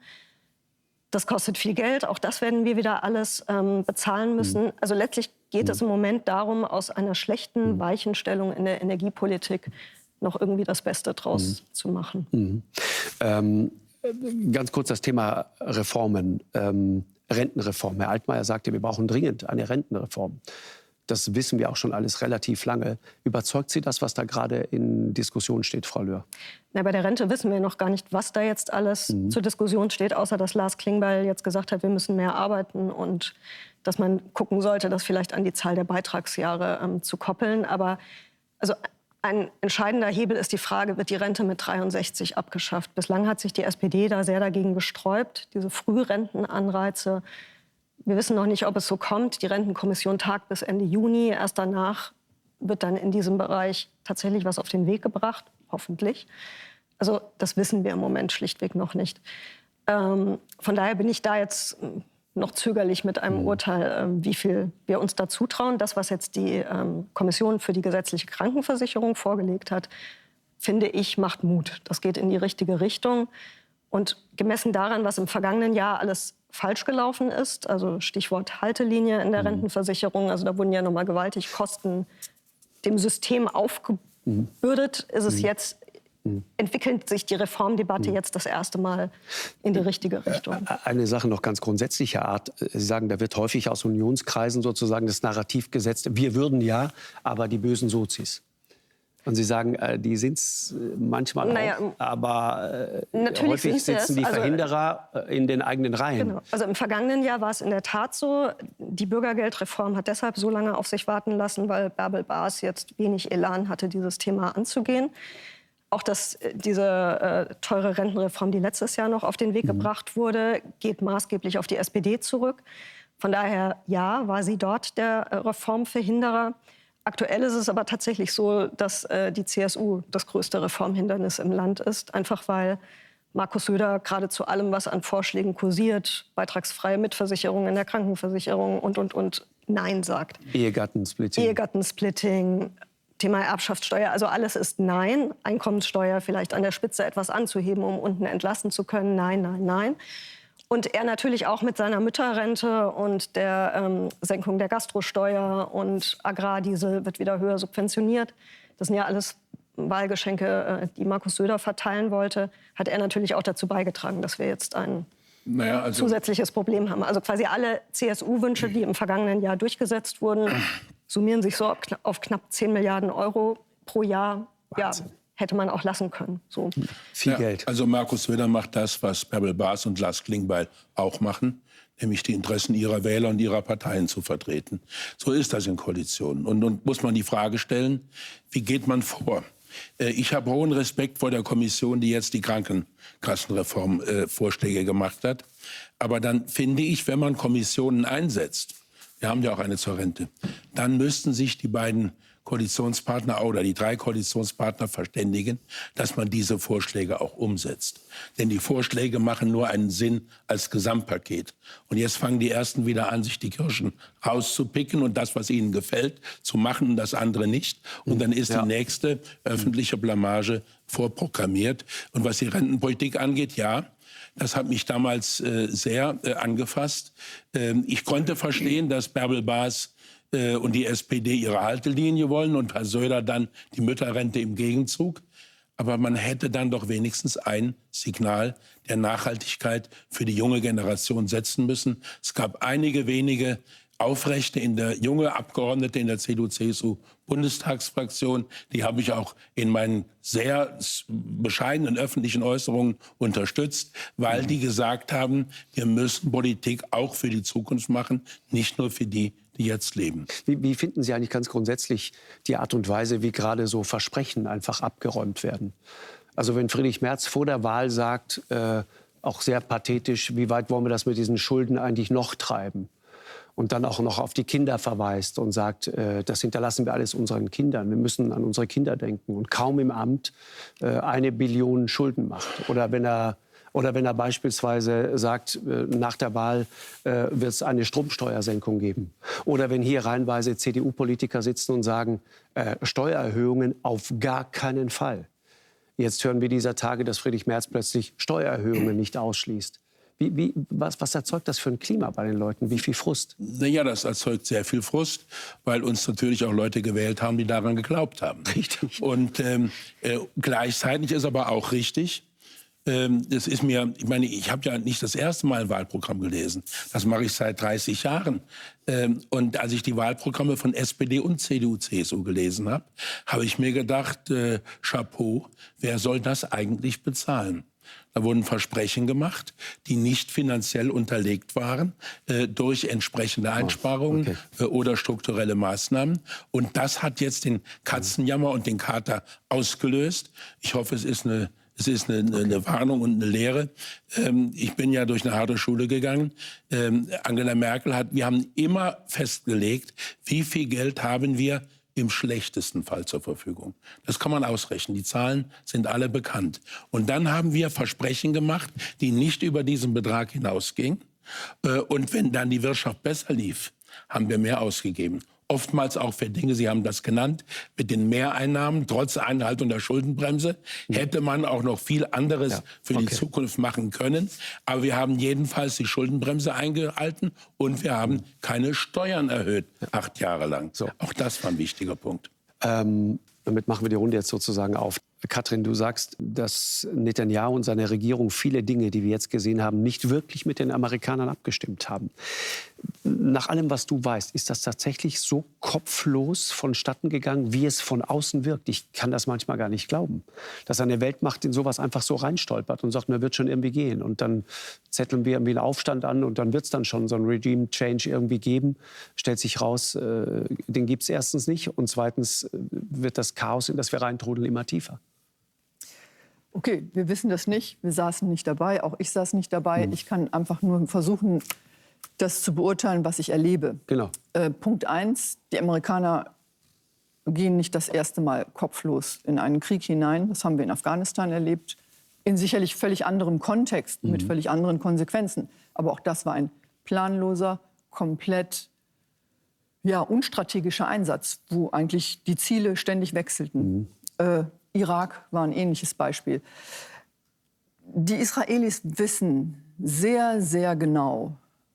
Das kostet viel Geld, auch das werden wir wieder alles ähm, bezahlen müssen. Mhm. Also letztlich geht mhm. es im Moment darum, aus einer schlechten mhm. Weichenstellung in der Energiepolitik noch irgendwie das Beste draus mhm. zu machen. Mhm. Ähm, ganz kurz das Thema Reformen, ähm, Rentenreform. Herr Altmaier sagte, wir brauchen dringend eine Rentenreform. das wissen wir auch schon alles relativ lange. Überzeugt Sie das, was da gerade in Diskussion steht, Frau Löhr? Na, bei der Rente wissen wir noch gar nicht, was da jetzt alles mhm. zur Diskussion steht, außer dass Lars Klingbeil jetzt gesagt hat, wir müssen mehr arbeiten und dass man gucken sollte, das vielleicht an die Zahl der Beitragsjahre ähm, zu koppeln. Aber also ein entscheidender Hebel ist die Frage, wird die Rente mit dreiundsechzig abgeschafft? Bislang hat sich die S P D da sehr dagegen gesträubt, diese Frührentenanreize. Wir wissen noch nicht, ob es so kommt. Die Rentenkommission tagt bis Ende Juni. Erst danach wird dann in diesem Bereich tatsächlich was auf den Weg gebracht, hoffentlich. Also das wissen wir im Moment schlichtweg noch nicht. Ähm, von daher bin ich da jetzt noch zögerlich mit einem Urteil, ähm, wie viel wir uns da zutrauen. Das, was jetzt die ähm, Kommission für die gesetzliche Krankenversicherung vorgelegt hat, finde ich, macht Mut. Das geht in die richtige Richtung. Und gemessen daran, was im vergangenen Jahr alles falsch gelaufen ist, also Stichwort Haltelinie in der Rentenversicherung, also da wurden ja nochmal gewaltig Kosten dem System aufgebürdet, ist es jetzt, entwickelt sich die Reformdebatte jetzt das erste Mal in die richtige Richtung. Eine Sache noch ganz grundsätzlicher Art. Sie sagen, da wird häufig aus Unionskreisen sozusagen das Narrativ gesetzt, wir würden ja, aber die bösen Sozis. Und Sie sagen, äh, die sind es manchmal naja, auch, aber äh, häufig sitzen die also, Verhinderer äh, in den eigenen Reihen. Genau. Also im vergangenen Jahr war es in der Tat so, die Bürgergeldreform hat deshalb so lange auf sich warten lassen, weil Bärbel Baas jetzt wenig Elan hatte, dieses Thema anzugehen. Auch dass diese äh, teure Rentenreform, die letztes Jahr noch auf den Weg mhm. gebracht wurde, geht maßgeblich auf die S P D zurück. Von daher, ja, war sie dort der äh, Reformverhinderer. Aktuell ist es aber tatsächlich so, dass äh, die C S U das größte Reformhindernis im Land ist. Einfach weil Markus Söder gerade zu allem, was an Vorschlägen kursiert, beitragsfreie Mitversicherung in der Krankenversicherung und, und, und, Nein sagt. Ehegattensplitting. Ehegattensplitting, Thema Erbschaftssteuer, also alles ist Nein. Einkommenssteuer vielleicht an der Spitze etwas anzuheben, um unten entlasten zu können. Nein, nein, nein. Und er natürlich auch mit seiner Mütterrente und der ähm, Senkung der Gastrosteuer und Agrardiesel wird wieder höher subventioniert. Das sind ja alles Wahlgeschenke, äh, die Markus Söder verteilen wollte. Hat er natürlich auch dazu beigetragen, dass wir jetzt ein naja, also zusätzliches Problem haben. Also quasi alle C S U-Wünsche, die im vergangenen Jahr durchgesetzt wurden, summieren sich so auf, kna auf knapp zehn Milliarden Euro pro Jahr. Wahnsinn. Ja, hätte man auch lassen können. So. Viel ja, Geld. Also Markus Söder macht das, was Bärbel Baas und Lars Klingbeil auch machen, nämlich die Interessen ihrer Wähler und ihrer Parteien zu vertreten. So ist das in Koalitionen. Und nun muss man die Frage stellen, wie geht man vor? Ich habe hohen Respekt vor der Kommission, die jetzt die Krankenkassenreform äh, Vorschläge gemacht hat. Aber dann finde ich, wenn man Kommissionen einsetzt, wir haben ja auch eine zur Rente, dann müssten sich die beiden Koalitionspartner oder die drei Koalitionspartner verständigen, dass man diese Vorschläge auch umsetzt. Denn die Vorschläge machen nur einen Sinn als Gesamtpaket. Und jetzt fangen die Ersten wieder an, sich die Kirschen rauszupicken und das, was ihnen gefällt, zu machen und das andere nicht. Und dann ist ja. die nächste öffentliche Blamage vorprogrammiert. Und was die Rentenpolitik angeht, ja, das hat mich damals äh, sehr äh, angefasst. Ähm, ich konnte verstehen, dass Bärbel Baas äh, und die S P D ihre Haltelinie wollen und Herr Söder dann die Mütterrente im Gegenzug. Aber man hätte dann doch wenigstens ein Signal der Nachhaltigkeit für die junge Generation setzen müssen. Es gab einige wenige Aufrechte in der junge Abgeordnete in der C D U C S U-Bundestagsfraktion. Die habe ich auch in meinen sehr bescheidenen öffentlichen Äußerungen unterstützt, weil die gesagt haben, wir müssen Politik auch für die Zukunft machen, nicht nur für die, die jetzt leben. Wie, wie finden Sie eigentlich ganz grundsätzlich die Art und Weise, wie gerade so Versprechen einfach abgeräumt werden? Also wenn Friedrich Merz vor der Wahl sagt, äh, auch sehr pathetisch, wie weit wollen wir das mit diesen Schulden eigentlich noch treiben? Und dann auch noch auf die Kinder verweist und sagt, äh, das hinterlassen wir alles unseren Kindern. Wir müssen an unsere Kinder denken. Und kaum im Amt äh, eine Billion Schulden macht. Oder wenn er, oder wenn er beispielsweise sagt, äh, nach der Wahl äh, wird es eine Stromsteuersenkung geben. Oder wenn hier reihenweise C D U-Politiker sitzen und sagen, äh, Steuererhöhungen auf gar keinen Fall. Jetzt hören wir dieser Tage, dass Friedrich Merz plötzlich Steuererhöhungen nicht ausschließt. Wie, wie, was, was erzeugt das für ein Klima bei den Leuten? Wie viel Frust? Naja, das erzeugt sehr viel Frust, weil uns natürlich auch Leute gewählt haben, die daran geglaubt haben. Richtig. Und ähm, äh, gleichzeitig ist aber auch richtig, Ähm, das ist mir, ich meine, ich habe ja nicht das erste Mal ein Wahlprogramm gelesen. Das mache ich seit dreißig Jahren. Ähm, und als ich die Wahlprogramme von S P D und C D U, C S U gelesen habe, habe ich mir gedacht, äh, Chapeau, wer soll das eigentlich bezahlen? Da wurden Versprechen gemacht, die nicht finanziell unterlegt waren äh, durch entsprechende Einsparungen okay. äh, oder strukturelle Maßnahmen. Und das hat jetzt den Katzenjammer und den Kater ausgelöst. Ich hoffe, es ist eine, es ist eine, eine, eine Warnung und eine Lehre. Ähm, ich bin ja durch eine harte Schule gegangen. Ähm, Angela Merkel hat, wir haben immer festgelegt, wie viel Geld haben wir im schlechtesten Fall zur Verfügung. Das kann man ausrechnen. Die Zahlen sind alle bekannt. Und dann haben wir Versprechen gemacht, die nicht über diesen Betrag hinausgingen. Und wenn dann die Wirtschaft besser lief, haben wir mehr ausgegeben. Oftmals auch für Dinge, Sie haben das genannt, mit den Mehreinnahmen, trotz Einhaltung der Schuldenbremse, hätte man auch noch viel anderes ja, für okay. die Zukunft machen können. Aber wir haben jedenfalls die Schuldenbremse eingehalten und wir haben keine Steuern erhöht, acht Jahre lang. So. Auch das war ein wichtiger Punkt. Ähm, damit machen wir die Runde jetzt sozusagen auf. Katrin, du sagst, dass Netanyahu und seine Regierung viele Dinge, die wir jetzt gesehen haben, nicht wirklich mit den Amerikanern abgestimmt haben. Nach allem, was du weißt, ist das tatsächlich so kopflos vonstatten gegangen, wie es von außen wirkt? Ich kann das manchmal gar nicht glauben, dass eine Weltmacht in sowas einfach so reinstolpert und sagt, man wird schon irgendwie gehen. Und dann zetteln wir irgendwie einen Aufstand an und dann wird es dann schon so einen Regime-Change irgendwie geben. Stellt sich raus, äh, den gibt es erstens nicht. Und zweitens wird das Chaos, in das wir reintrudeln, immer tiefer. Okay, wir wissen das nicht. Wir saßen nicht dabei. Auch ich saß nicht dabei. Hm. Ich kann einfach nur versuchen, das zu beurteilen, was ich erlebe. Genau. Äh, Punkt eins, die Amerikaner gehen nicht das erste Mal kopflos in einen Krieg hinein. Das haben wir in Afghanistan erlebt. In sicherlich völlig anderem Kontext, mhm. mit völlig anderen Konsequenzen. Aber auch das war ein planloser, komplett ja, unstrategischer Einsatz, wo eigentlich die Ziele ständig wechselten. Mhm. Äh, Irak war ein ähnliches Beispiel. Die Israelis wissen sehr, sehr genau,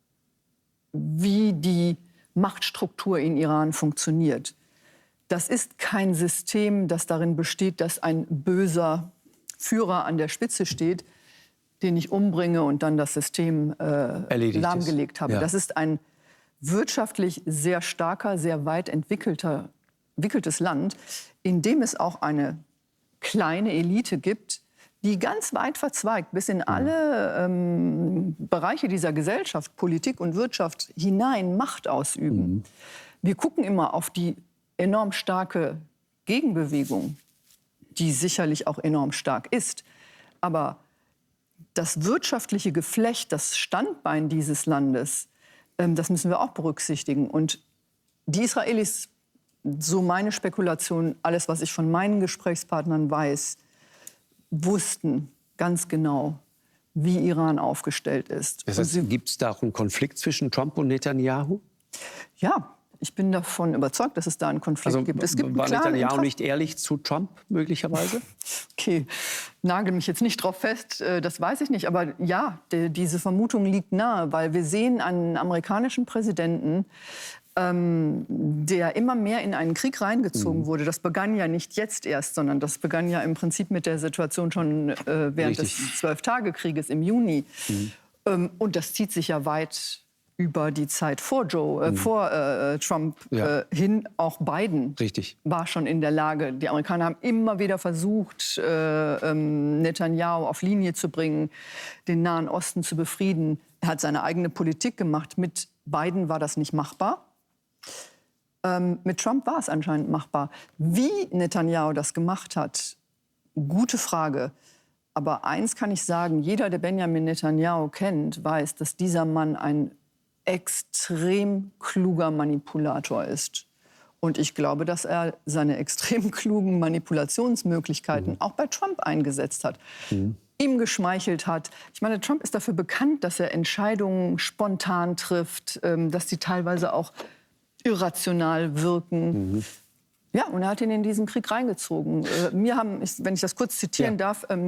wie die Machtstruktur in Iran funktioniert. Das ist kein System, das darin besteht, dass ein böser Führer an der Spitze steht, den ich umbringe und dann das System äh, lahmgelegt habe. Ja. Das ist ein wirtschaftlich sehr starker, sehr weit entwickelter, entwickeltes Land, in dem es auch eine kleine Elite gibt, die ganz weit verzweigt bis in alle ähm, Bereiche dieser Gesellschaft, Politik und Wirtschaft hinein Macht ausüben. Mhm. Wir gucken immer auf die enorm starke Gegenbewegung, die sicherlich auch enorm stark ist. Aber das wirtschaftliche Geflecht, das Standbein dieses Landes, ähm, das müssen wir auch berücksichtigen. Und die Israelis, so meine Spekulation, alles, was ich von meinen Gesprächspartnern weiß, wussten ganz genau, wie Iran aufgestellt ist. Das heißt, gibt es da auch einen Konflikt zwischen Trump und Netanyahu? Ja, ich bin davon überzeugt, dass es da einen Konflikt also, gibt. Es gibt war einen klaren Netanyahu Interesse. nicht ehrlich zu Trump, möglicherweise? Okay, nagel mich jetzt nicht drauf fest, das weiß ich nicht. Aber ja, die, diese Vermutung liegt nahe, weil wir sehen einen amerikanischen Präsidenten, ähm, der immer mehr in einen Krieg reingezogen mhm. wurde. Das begann ja nicht jetzt erst, sondern das begann ja im Prinzip mit der Situation schon äh, während Richtig. des Zwölf-Tage-Krieges im Juni. Mhm. Ähm, und das zieht sich ja weit über die Zeit vor Joe, äh, mhm. vor äh, Trump ja. äh, hin. Auch Biden Richtig. war schon in der Lage. Die Amerikaner haben immer wieder versucht, äh, ähm, Netanyahu auf Linie zu bringen, den Nahen Osten zu befrieden. Er hat seine eigene Politik gemacht. Mit Biden war das nicht machbar. Ähm, mit Trump war es anscheinend machbar. Wie Netanyahu das gemacht hat, gute Frage. Aber eins kann ich sagen, jeder, der Benjamin Netanyahu kennt, weiß, dass dieser Mann ein extrem kluger Manipulator ist. Und ich glaube, dass er seine extrem klugen Manipulationsmöglichkeiten mhm. auch bei Trump eingesetzt hat. Mhm. Ihm geschmeichelt hat. Ich meine, Trump ist dafür bekannt, dass er Entscheidungen spontan trifft, ähm, dass die teilweise auch irrational wirken. Mhm. Ja, und er hat ihn in diesen Krieg reingezogen. Äh, mir haben, ich, wenn ich das kurz zitieren ja. darf, ähm,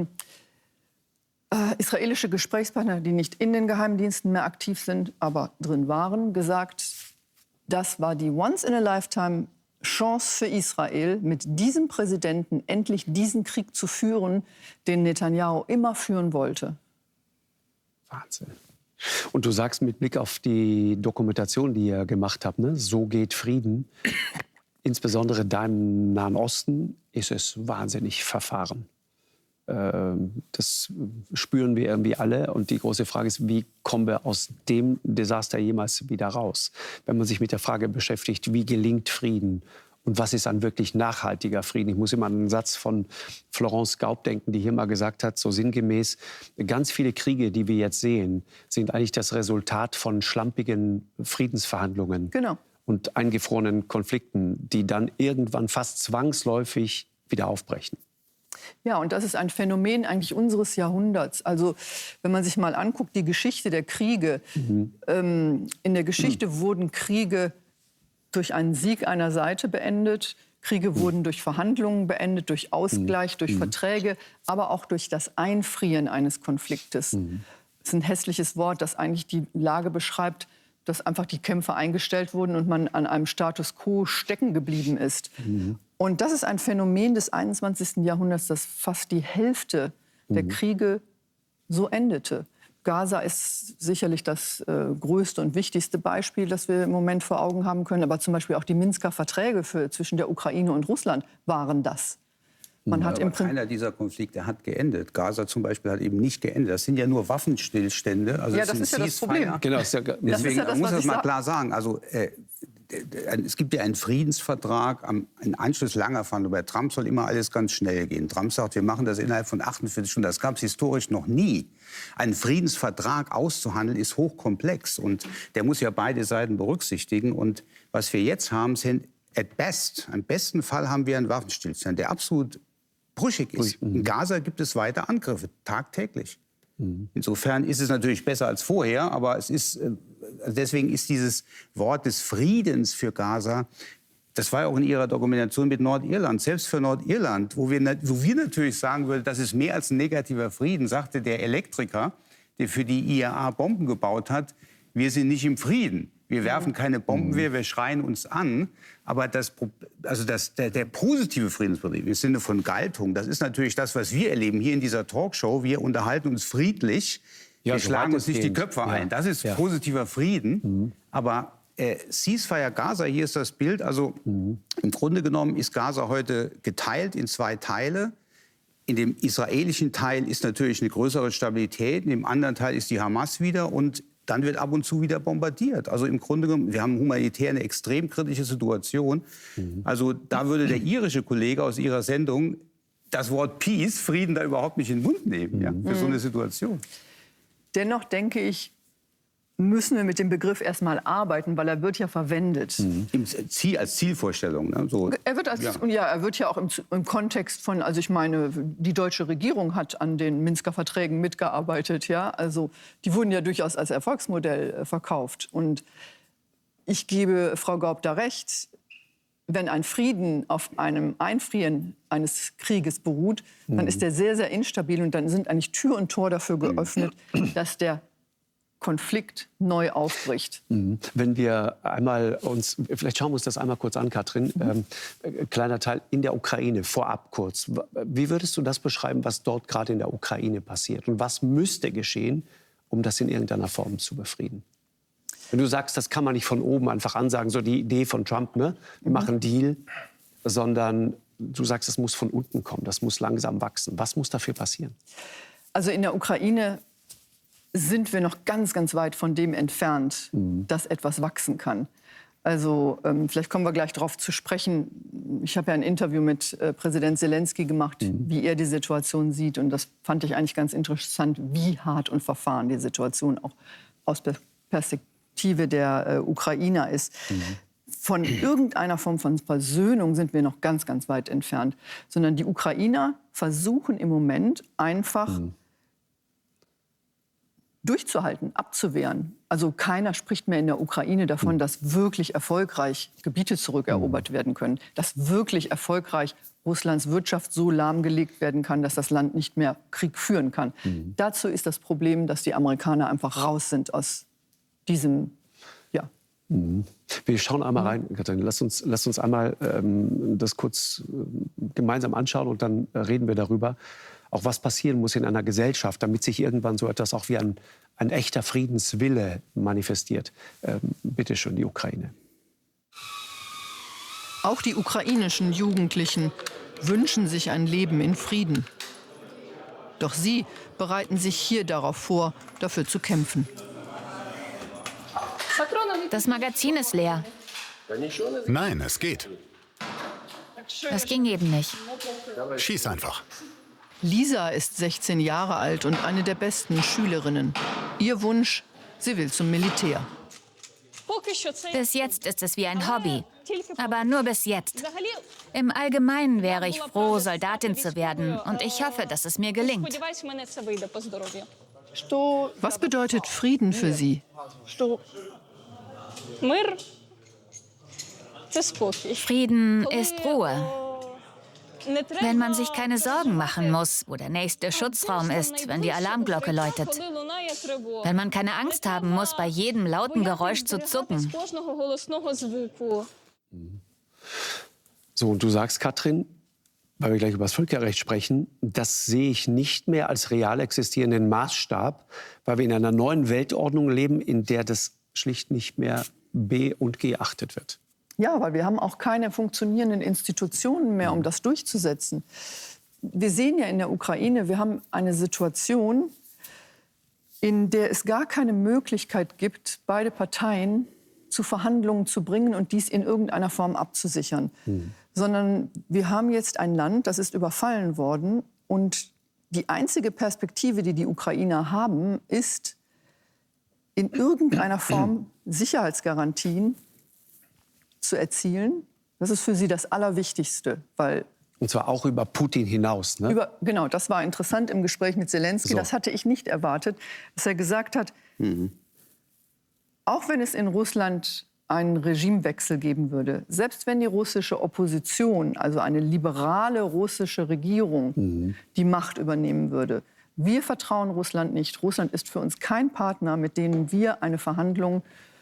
äh, israelische Gesprächspartner, die nicht in den Geheimdiensten mehr aktiv sind, aber drin waren, gesagt, das war die Once-in-a-Lifetime Chance für Israel, mit diesem Präsidenten endlich diesen Krieg zu führen, den Netanyahu immer führen wollte. Wahnsinn. Und du sagst mit Blick auf die Dokumentation, die ihr gemacht habt, ne? So geht Frieden. Insbesondere da im Nahen Osten ist es wahnsinnig verfahren. Das spüren wir irgendwie alle. Und die große Frage ist, wie kommen wir aus dem Desaster jemals wieder raus? Wenn man sich mit der Frage beschäftigt, wie gelingt Frieden? Und was ist ein wirklich nachhaltiger Frieden? Ich muss immer an einen Satz von Florence Gaub denken, die hier mal gesagt hat, so sinngemäß, ganz viele Kriege, die wir jetzt sehen, sind eigentlich das Resultat von schlampigen Friedensverhandlungen. Genau. Und eingefrorenen Konflikten, die dann irgendwann fast zwangsläufig wieder aufbrechen. Ja, und das ist ein Phänomen eigentlich unseres Jahrhunderts. Also wenn man sich mal anguckt, die Geschichte der Kriege. Mhm. Ähm, in der Geschichte mhm. wurden Kriege durch einen Sieg einer Seite beendet. Kriege mhm. wurden durch Verhandlungen beendet, durch Ausgleich, mhm. durch mhm. Verträge, aber auch durch das Einfrieren eines Konfliktes. Mhm. Das ist ein hässliches Wort, das eigentlich die Lage beschreibt, dass einfach die Kämpfe eingestellt wurden und man an einem Status quo stecken geblieben ist. Mhm. Und das ist ein Phänomen des einundzwanzigsten Jahrhunderts, dass fast die Hälfte der mhm. Kriege so endete. Gaza ist sicherlich das äh, größte und wichtigste Beispiel, das wir im Moment vor Augen haben können. Aber zum Beispiel auch die Minsker Verträge für, zwischen der Ukraine und Russland waren das. Man hat im keiner dieser Konflikte hat geendet. Gaza zum Beispiel hat eben nicht geendet. Das sind ja nur Waffenstillstände. Also ja, das ist ja das Problem. Genau, ist ja, deswegen das ist ja das, muss man das mal klar sagen. Also äh, es gibt ja einen Friedensvertrag, am ein Anschluss langer Verhandlungen. Bei Trump soll immer alles ganz schnell gehen. Trump sagt, wir machen das innerhalb von achtundvierzig Stunden. Das gab es historisch noch nie. Einen Friedensvertrag auszuhandeln ist hochkomplex und der muss ja beide Seiten berücksichtigen. Und was wir jetzt haben, sind at best, im besten Fall haben wir einen Waffenstillstand, der absolut brüchig ist. In Gaza gibt es weiter Angriffe, tagtäglich. Mhm. Insofern ist es natürlich besser als vorher, aber es ist, deswegen ist dieses Wort des Friedens für Gaza, das war ja auch in Ihrer Dokumentation mit Nordirland, selbst für Nordirland, wo wir, wo wir natürlich sagen würden, das ist mehr als ein negativer Frieden, sagte der Elektriker, der für die I A A Bomben gebaut hat, wir sind nicht im Frieden. Wir werfen keine Bomben mehr, wir schreien uns an. Aber das, also das, der, der positive Friedensbetrieb im Sinne von Galtung, das ist natürlich das, was wir erleben hier in dieser Talkshow. Wir unterhalten uns friedlich, ja, wir schlagen uns nicht die Köpfe ein. Ja. Das ist ja. positiver Frieden. Mhm. Aber äh, Ceasefire Gaza, hier ist das Bild. Also mhm. im Grunde genommen ist Gaza heute geteilt in zwei Teile. In dem israelischen Teil ist natürlich eine größere Stabilität. In dem anderen Teil ist die Hamas wieder und dann wird ab und zu wieder bombardiert. Also im Grunde genommen, wir haben humanitär eine extrem kritische Situation. Mhm. Also da würde der irische Kollege aus Ihrer Sendung das Wort Peace, Frieden, da überhaupt nicht in den Mund nehmen, mhm. ja, für so eine Situation. Dennoch denke ich, müssen wir mit dem Begriff erstmal arbeiten, weil er wird ja verwendet. Mhm. Im Ziel, als Zielvorstellung. Ne? So, er wird als, ja. ja, er wird ja auch im, im Kontext von, also ich meine, die deutsche Regierung hat an den Minsker Verträgen mitgearbeitet, ja, also die wurden ja durchaus als Erfolgsmodell äh, verkauft. Und ich gebe Frau Gaub da recht, wenn ein Frieden auf einem Einfrieren eines Krieges beruht, mhm. dann ist der sehr, sehr instabil und dann sind eigentlich Tür und Tor dafür geöffnet, mhm. dass der Konflikt neu aufbricht. Mhm. Wenn wir einmal uns, vielleicht schauen wir uns das einmal kurz an, Katrin, mhm. ähm, kleiner Teil in der Ukraine, vorab kurz. Wie würdest du das beschreiben, was dort gerade in der Ukraine passiert? Und was müsste geschehen, um das in irgendeiner Form zu befrieden? Wenn du sagst, das kann man nicht von oben einfach ansagen, so die Idee von Trump, ne? Wir mhm. machen einen Deal, sondern du sagst, es muss von unten kommen, das muss langsam wachsen. Was muss dafür passieren? Also in der Ukraine sind wir noch ganz, ganz weit von dem entfernt, mhm. dass etwas wachsen kann. Also ähm, vielleicht kommen wir gleich darauf zu sprechen. Ich habe ja ein Interview mit äh, Präsident Zelensky gemacht, mhm. wie er die Situation sieht. Und das fand ich eigentlich ganz interessant, wie hart und verfahren die Situation auch aus der Perspektive der äh, Ukrainer ist. Mhm. Von irgendeiner Form von Versöhnung sind wir noch ganz, ganz weit entfernt. Sondern die Ukrainer versuchen im Moment einfach mhm. durchzuhalten, abzuwehren. Also keiner spricht mehr in der Ukraine davon, mhm. dass wirklich erfolgreich Gebiete zurückerobert mhm. werden können, dass wirklich erfolgreich Russlands Wirtschaft so lahmgelegt werden kann, dass das Land nicht mehr Krieg führen kann. Mhm. Dazu ist das Problem, dass die Amerikaner einfach raus sind aus diesem ja, Mhm. Wir schauen einmal rein, Katharina. Lass uns, lass uns einmal ähm, das kurz äh, gemeinsam anschauen und dann äh, reden wir darüber, auch was passieren muss in einer Gesellschaft, damit sich irgendwann so etwas auch wie ein, ein echter Friedenswille manifestiert. Ähm, bitte schön, die Ukraine. Auch die ukrainischen Jugendlichen wünschen sich ein Leben in Frieden. Doch sie bereiten sich hier darauf vor, dafür zu kämpfen. Das Magazin ist leer. Nein, es geht. Das ging eben nicht. Schieß einfach. Lisa ist sechzehn Jahre alt und eine der besten Schülerinnen. Ihr Wunsch, sie will zum Militär. Bis jetzt ist es wie ein Hobby. Aber nur bis jetzt. Im Allgemeinen wäre ich froh, Soldatin zu werden. Und ich hoffe, dass es mir gelingt. Was bedeutet Frieden für Sie? Frieden ist Ruhe. Wenn man sich keine Sorgen machen muss, wo der nächste Schutzraum ist, wenn die Alarmglocke läutet. Wenn man keine Angst haben muss, bei jedem lauten Geräusch zu zucken. So, und du sagst, Katrin, weil wir gleich über das Völkerrecht sprechen, das sehe ich nicht mehr als real existierenden Maßstab, weil wir in einer neuen Weltordnung leben, in der das schlicht nicht mehr be- und geachtet wird. Ja, weil wir haben auch keine funktionierenden Institutionen mehr, um das durchzusetzen. Wir sehen ja in der Ukraine, wir haben eine Situation, in der es gar keine Möglichkeit gibt, beide Parteien zu Verhandlungen zu bringen und dies in irgendeiner Form abzusichern. Mhm. Sondern wir haben jetzt ein Land, das ist überfallen worden. Und die einzige Perspektive, die die Ukrainer haben, ist in irgendeiner Form Sicherheitsgarantien zu erzielen. Das ist für sie das Allerwichtigste, weil und zwar auch über Putin hinaus, ne? Über, genau, das war interessant im Gespräch mit Zelensky. So. Das hatte ich nicht erwartet, dass er gesagt hat, mhm. auch wenn es in Russland einen Regimewechsel geben würde, selbst wenn die russische Opposition, also eine liberale russische Regierung, mhm. die Macht übernehmen würde, wir vertrauen Russland nicht. Russland ist für uns kein Partner, mit dem wir eine Verhandlung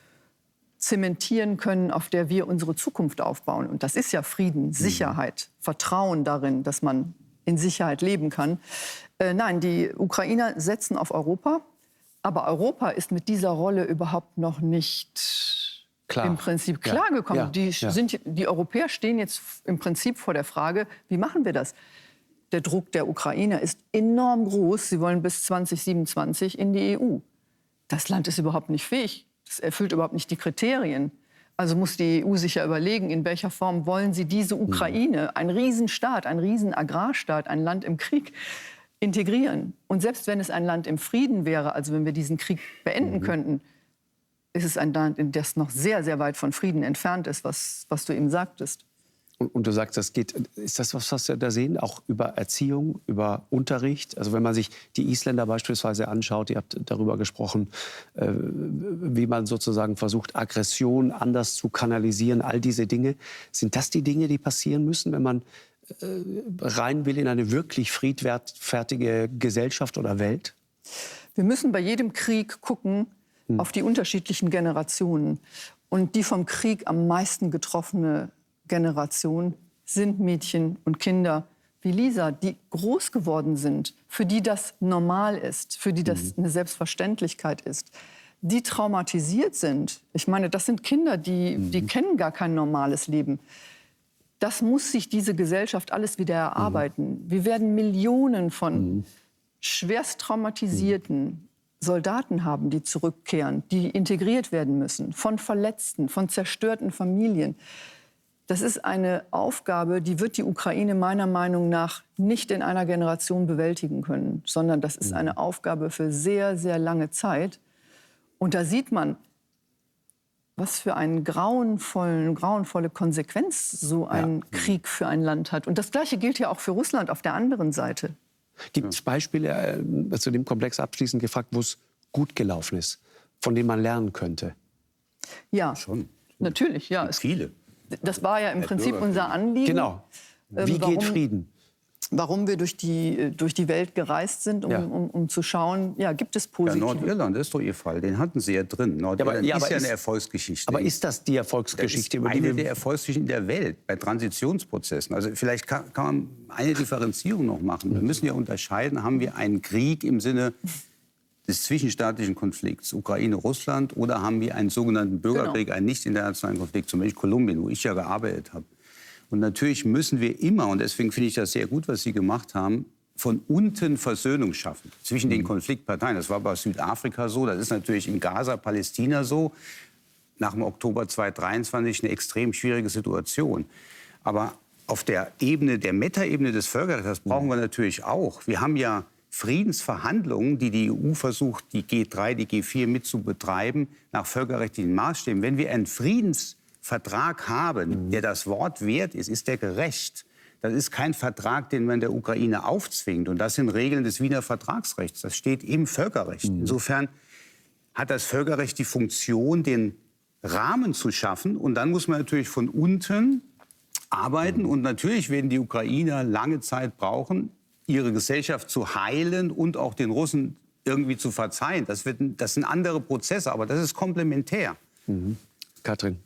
zementieren können, auf der wir unsere Zukunft aufbauen. Und das ist ja Frieden, Sicherheit, mhm. Vertrauen darin, dass man in Sicherheit leben kann. Äh, nein, die Ukrainer setzen auf Europa. Aber Europa ist mit dieser Rolle überhaupt noch nicht Klar. im Prinzip klargekommen. Ja. Die, Ja. sind, die Europäer stehen jetzt im Prinzip vor der Frage, wie machen wir das? Der Druck der Ukrainer ist enorm groß. Sie wollen bis zwanzig siebenundzwanzig in die E U. Das Land ist überhaupt nicht fähig. Das erfüllt überhaupt nicht die Kriterien. Also muss die E U sich ja überlegen, in welcher Form wollen sie diese Ukraine, ein Riesenstaat, ein Riesenagrarstaat, ein Land im Krieg, integrieren. Und selbst wenn es ein Land im Frieden wäre, also wenn wir diesen Krieg beenden mhm. könnten, ist es ein Land, in das noch sehr, sehr weit von Frieden entfernt ist, was, was du eben sagtest. Und, und du sagst, das geht, ist das was, was wir da sehen? Auch über Erziehung, über Unterricht? Also wenn man sich die Isländer beispielsweise anschaut, ihr habt darüber gesprochen, äh, wie man sozusagen versucht, Aggression anders zu kanalisieren, all diese Dinge. Sind das die Dinge, die passieren müssen, wenn man äh, rein will in eine wirklich friedfertige Gesellschaft oder Welt? Wir müssen bei jedem Krieg gucken hm. auf die unterschiedlichen Generationen. Und die vom Krieg am meisten getroffene Generation sind Mädchen und Kinder wie Lisa, die groß geworden sind, für die das normal ist, für die das eine Selbstverständlichkeit ist, die traumatisiert sind. Ich meine, das sind Kinder, die, die kennen gar kein normales Leben. Das muss sich diese Gesellschaft alles wieder erarbeiten. Wir werden Millionen von schwerst traumatisierten Soldaten haben, die zurückkehren, die integriert werden müssen, von Verletzten, von zerstörten Familien. Das ist eine Aufgabe, die wird die Ukraine meiner Meinung nach nicht in einer Generation bewältigen können, sondern das ist eine Aufgabe für sehr, sehr lange Zeit. Und da sieht man, was für eine grauenvollen, grauenvolle Konsequenz so ein ja. Krieg für ein Land hat. Und das Gleiche gilt ja auch für Russland auf der anderen Seite. Gibt es Beispiele, äh, zu dem Komplex abschließend gefragt, wo es gut gelaufen ist, von denen man lernen könnte? Ja, schon. Natürlich, ja. Viele. Das war ja im Prinzip unser Anliegen. Genau. Wie ähm, warum, geht Frieden? warum wir durch die, durch die Welt gereist sind, um, Ja. um, um zu schauen, ja, gibt es Ja, positive... Nordirland, das ist doch Ihr Fall. Den hatten Sie ja drin. Nordirland ja, aber ist ja ist- eine Erfolgsgeschichte. Aber ist das die Das Erfolgsgeschichte, ist über die eine wir... der Erfolgsgeschichten der Welt bei Transitionsprozessen. Also vielleicht kann, kann man eine Differenzierung noch machen. Wir müssen ja unterscheiden, haben wir einen Krieg im Sinne des zwischenstaatlichen Konflikts, Ukraine-Russland, oder haben wir einen sogenannten Bürgerkrieg, einen nicht internationalen Konflikt, zum Beispiel Kolumbien, wo ich ja gearbeitet habe. Und natürlich müssen wir immer, und deswegen finde ich das sehr gut, was Sie gemacht haben, von unten Versöhnung schaffen zwischen den Konfliktparteien. Das war bei Südafrika so, das ist natürlich in Gaza, Palästina so. Nach dem Oktober zweitausenddreiundzwanzig eine extrem schwierige Situation. Aber auf der Ebene, der Metaebene des Völkerrechts, das brauchen wir natürlich auch. Wir haben ja Friedensverhandlungen, die die E U versucht, die G drei, die G vier mit zu betreiben, nach völkerrechtlichen Maßstäben. Wenn wir einen Friedensvertrag haben, der das Wort wert ist, ist der gerecht. Das ist kein Vertrag, den man der Ukraine aufzwingt. Und das sind Regeln des Wiener Vertragsrechts. Das steht im Völkerrecht. Insofern hat das Völkerrecht die Funktion, den Rahmen zu schaffen. Und dann muss man natürlich von unten arbeiten. Und natürlich werden die Ukrainer lange Zeit brauchen, ihre Gesellschaft zu heilen und auch den Russen irgendwie zu verzeihen. Das, wird, das sind andere Prozesse, aber das ist komplementär. Mhm. Katrin.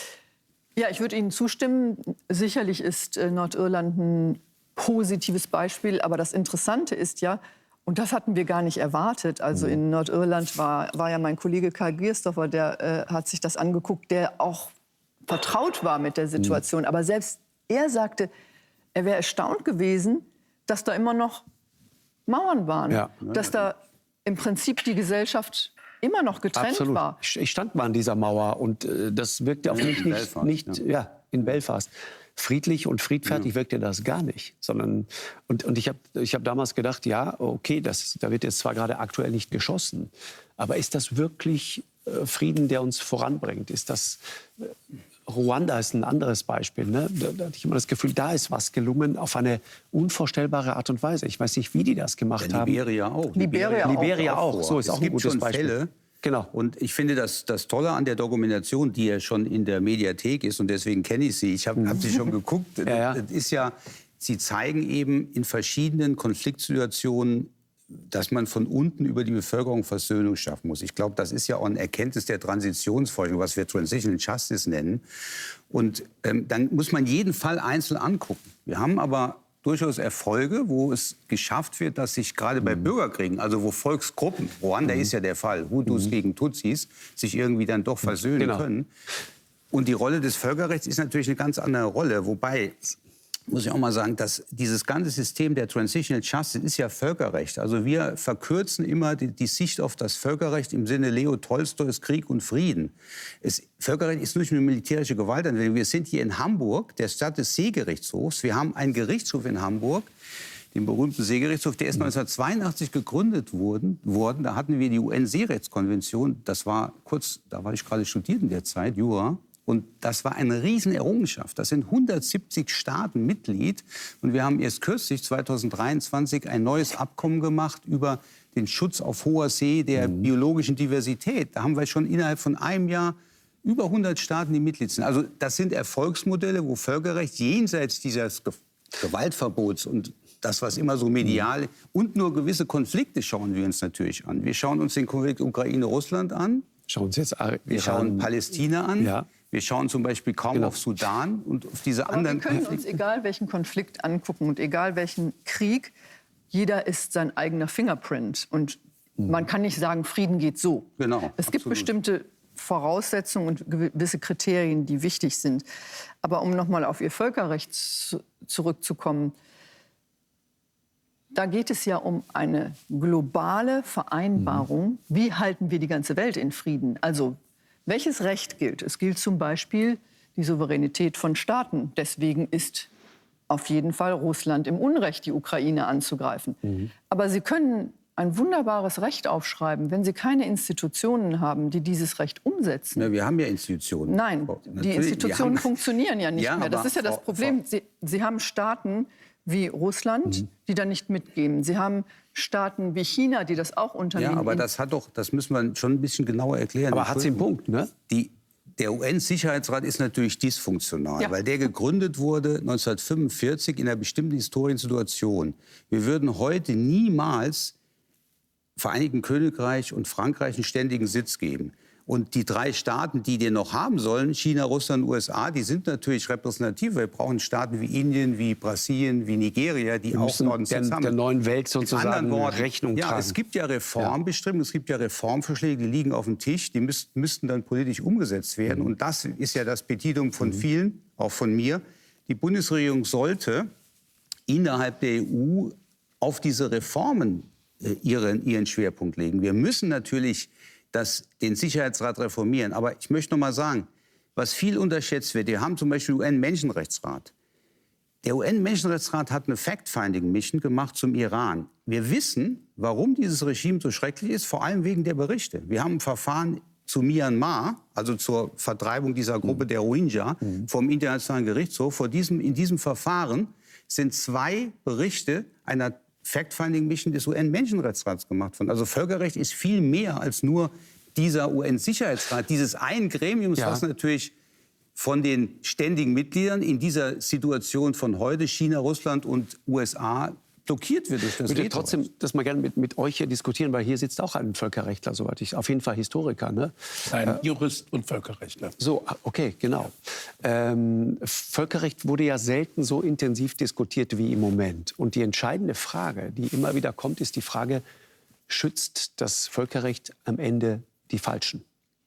Ja, ich würde Ihnen zustimmen. Sicherlich ist äh, Nordirland ein positives Beispiel. Aber das Interessante ist ja, und das hatten wir gar nicht erwartet. Also in Nordirland war, war ja mein Kollege Karl Giersdorfer, der äh, hat sich das angeguckt, der auch vertraut war mit der Situation. Aber selbst er sagte, er wäre erstaunt gewesen, dass da immer noch Mauern waren. Ja. Dass da im Prinzip die Gesellschaft immer noch getrennt Absolut. war. Ich ich stand mal an dieser Mauer und äh, das wirkte auf mich In nicht, Belfast, nicht ja. ja, in Belfast. Friedlich und friedfertig wirkte das gar nicht. Sondern, und, und ich habe ich hab damals gedacht, ja, okay, das, da wird jetzt zwar gerade aktuell nicht geschossen, aber ist das wirklich äh, Frieden, der uns voranbringt? Ist das... Äh, Ruanda ist ein anderes Beispiel. Ne? Da, da hatte ich immer das Gefühl, da ist was gelungen auf eine unvorstellbare Art und Weise. Ich weiß nicht, wie die das gemacht Ja, haben. Liberia auch. Liberia auch. Liberia auch. So ist es auch ein gibt gutes schon Beispiel. Fälle. Genau. Und ich finde, das, das Tolle an der Dokumentation, die ja schon in der Mediathek ist, und deswegen kenne ich sie, ich habe hab sie schon geguckt, Ja, ja. das ist ja, sie zeigen eben in verschiedenen Konfliktsituationen, dass man von unten über die Bevölkerung Versöhnung schaffen muss. Ich glaube, das ist ja auch eine Erkenntnis der Transitionsforschung, was wir Transitional Justice nennen. Und ähm, dann muss man jeden Fall einzeln angucken. Wir haben aber durchaus Erfolge, wo es geschafft wird, dass sich gerade bei Bürgerkriegen, also wo Volksgruppen, Ruanda ist ja der Fall, Hutus gegen Tutsis, sich irgendwie dann doch versöhnen Genau. können. Und die Rolle des Völkerrechts ist natürlich eine ganz andere Rolle, wobei... muss ich auch mal sagen, dass dieses ganze System der Transitional Justice ist ja Völkerrecht. Also wir verkürzen immer die, die Sicht auf das Völkerrecht im Sinne Leo Tolstois Krieg und Frieden. Es, Völkerrecht ist nicht nur militärische Gewaltanwendung. Wir sind hier in Hamburg, der Stadt des Seegerichtshofs. Wir haben einen Gerichtshof in Hamburg, den berühmten Seegerichtshof. Der ist neunzehnhundertzweiundachtzig gegründet worden. worden. Da hatten wir die U N-Seerechtskonvention. Das war kurz, da war ich gerade studiert in der Zeit, Jura. Und das war eine Riesenerrungenschaft. Das sind hundertsiebzig Staaten Mitglied. Und wir haben erst kürzlich, zweitausenddreiundzwanzig, ein neues Abkommen gemacht über den Schutz auf hoher See der mhm. biologischen Diversität. Da haben wir schon innerhalb von einem Jahr über hundert Staaten, die Mitglied sind. Also das sind Erfolgsmodelle, wo Völkerrecht jenseits dieses Ge Gewaltverbots und das, was immer so medial... Und nur gewisse Konflikte schauen wir uns natürlich an. Wir schauen uns den Konflikt Ukraine-Russland an. Schauen uns jetzt Ar Wir schauen Iran- Palästina an. Ja. Wir schauen zum Beispiel kaum Genau. auf Sudan und auf diese Aber anderen wir können uns, Konflikte. egal welchen Konflikt angucken und egal welchen Krieg, jeder ist sein eigener Fingerprint. Und man kann nicht sagen, Frieden geht so. Genau, es gibt absolut. bestimmte Voraussetzungen und gewisse Kriterien, die wichtig sind. Aber um noch mal auf Ihr Völkerrecht zu, zurückzukommen, da geht es ja um eine globale Vereinbarung. Wie halten wir die ganze Welt in Frieden? Also welches Recht gilt? Es gilt zum Beispiel die Souveränität von Staaten. Deswegen ist auf jeden Fall Russland im Unrecht, die Ukraine anzugreifen. Mhm. Aber Sie können ein wunderbares Recht aufschreiben, wenn Sie keine Institutionen haben, die dieses Recht umsetzen. Na, wir haben ja Institutionen. Nein, Frau- die natürlich, Institutionen wir haben- funktionieren ja nicht Ja, mehr. Das aber ist ja das Frau- Problem. Frau- Sie, Sie haben Staaten wie Russland, Mhm. die da nicht mitgehen. Sie haben Staaten wie China, die das auch unternehmen. Ja, aber das hat doch, das müssen wir schon ein bisschen genauer erklären. Aber hat sie einen Punkt, ne? Die, Der U N-Sicherheitsrat ist natürlich dysfunktional, Ja. weil der gegründet wurde neunzehnhundertfünfundvierzig in einer bestimmten historischen Situation. Wir würden heute niemals Vereinigten Königreich und Frankreich einen ständigen Sitz geben. Und die drei Staaten, die den noch haben sollen, China, Russland, U S A, die sind natürlich repräsentativ. Wir brauchen Staaten wie Indien, wie Brasilien, wie Nigeria, die auch dort einen Sitz der, haben. der neuen Welt Mit sozusagen anderen Worten, Rechnung ja, tragen. es gibt ja Reformbestimmungen, es gibt ja Reformvorschläge, die liegen auf dem Tisch, die müß, müssten dann politisch umgesetzt werden. Mhm. Und das ist ja das Petitum von vielen, auch von mir. Die Bundesregierung sollte innerhalb der E U auf diese Reformen äh, ihren, ihren Schwerpunkt legen. Wir müssen natürlich das, den Sicherheitsrat reformieren. Aber ich möchte noch mal sagen, was viel unterschätzt wird, wir haben zum Beispiel den U N-Menschenrechtsrat. Der U N-Menschenrechtsrat hat eine Fact-Finding-Mission gemacht zum Iran. Wir wissen, warum dieses Regime so schrecklich ist, vor allem wegen der Berichte. Wir haben ein Verfahren zu Myanmar, also zur Vertreibung dieser Gruppe der Rohingya, mhm. vom Internationalen Gerichtshof. Vor diesem, in diesem Verfahren sind zwei Berichte einer Fact-Finding-Mission des U N-Menschenrechtsrats gemacht worden. Also Völkerrecht ist viel mehr als nur dieser U N-Sicherheitsrat, dieses einen Gremiums, Ja. was natürlich von den ständigen Mitgliedern in dieser Situation von heute, China, Russland und U S A, blockiert wird durch das Ich würde Veto. trotzdem das mal gerne mit, mit euch hier diskutieren, weil hier sitzt auch ein Völkerrechtler, soweit ich, auf jeden Fall Historiker, ne? Ein Jurist und Völkerrechtler. So, okay, genau. Ähm, Völkerrecht wurde ja selten so intensiv diskutiert wie im Moment. Und die entscheidende Frage, die immer wieder kommt, ist die Frage, schützt das Völkerrecht am Ende die Falschen?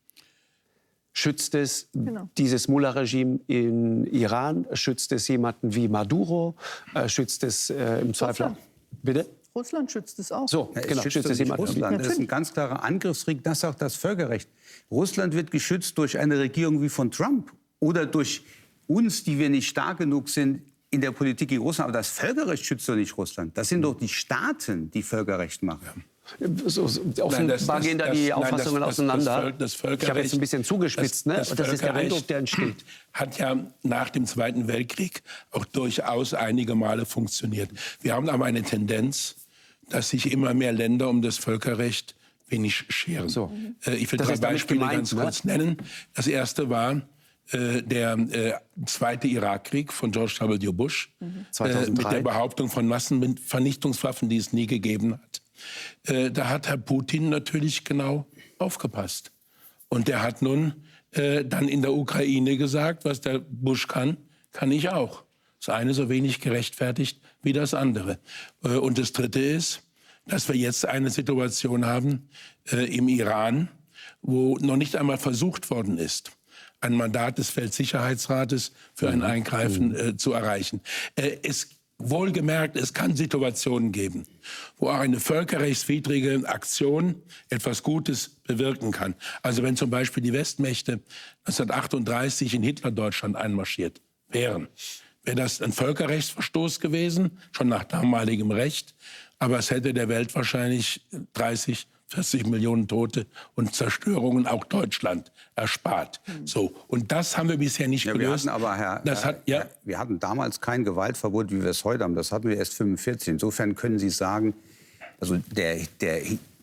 Schützt es Genau. dieses Mullah-Regime in Iran? Schützt es jemanden wie Maduro? Äh, schützt es äh, im Zweifel auch? Bitte? Russland schützt es auch. So, Ja, es genau. schützt Schützt es nicht jemanden? Russland. Das ist ein ganz klarer Angriffskrieg. Das sagt das Völkerrecht. Russland wird geschützt durch eine Regierung wie von Trump oder durch uns, die wir nicht stark genug sind in der Politik gegen Russland. Aber das Völkerrecht schützt doch nicht Russland. Das sind doch die Staaten, die Völkerrecht machen. So, so, offenbar Nein, das- das- gehen da das- die nein, Auffassungen das- das auseinander. Völ- das Ich habe Völkerrecht- jetzt ein bisschen zugespitzt, ne? Das, Und das ist der Völkerrecht Eindruck, der entsteht. Hat ja nach dem Zweiten Weltkrieg auch durchaus einige Male funktioniert. Wir haben aber eine Tendenz, dass sich immer mehr Länder um das Völkerrecht wenig scheren. So. Äh, ich will Das drei ist damit Beispiele gemeint, ganz ne? kurz nennen. Das erste war äh, der äh, zweite Irakkrieg von George W. Bush äh, mit zweitausenddrei. der Behauptung von Massenvernichtungswaffen, die es nie gegeben hat. Äh, da hat Herr Putin natürlich genau aufgepasst. Und der hat nun äh, dann in der Ukraine gesagt, was der Bush kann, kann ich auch. Das eine so wenig gerechtfertigt wie das andere. Äh, und das Dritte ist, dass wir jetzt eine Situation haben äh, im Iran, wo noch nicht einmal versucht worden ist, ein Mandat des Weltsicherheitsrates für ein Eingreifen äh, zu erreichen. Äh, es Wohlgemerkt, es kann Situationen geben, wo auch eine völkerrechtswidrige Aktion etwas Gutes bewirken kann. Also wenn zum Beispiel die Westmächte neunzehnhundertachtunddreißig in Hitlerdeutschland einmarschiert wären, wäre das ein Völkerrechtsverstoß gewesen, schon nach damaligem Recht. Aber es hätte der Welt wahrscheinlich dreißig, vierzig Millionen Tote und Zerstörungen, auch Deutschland, erspart. So, und das haben wir bisher nicht Ja, wir gelöst. hatten aber, Herr, das hat, ja, Herr, wir hatten damals kein Gewaltverbot, wie wir es heute haben. Das hatten wir erst fünfundvierzig. Insofern können Sie sagen, also der, der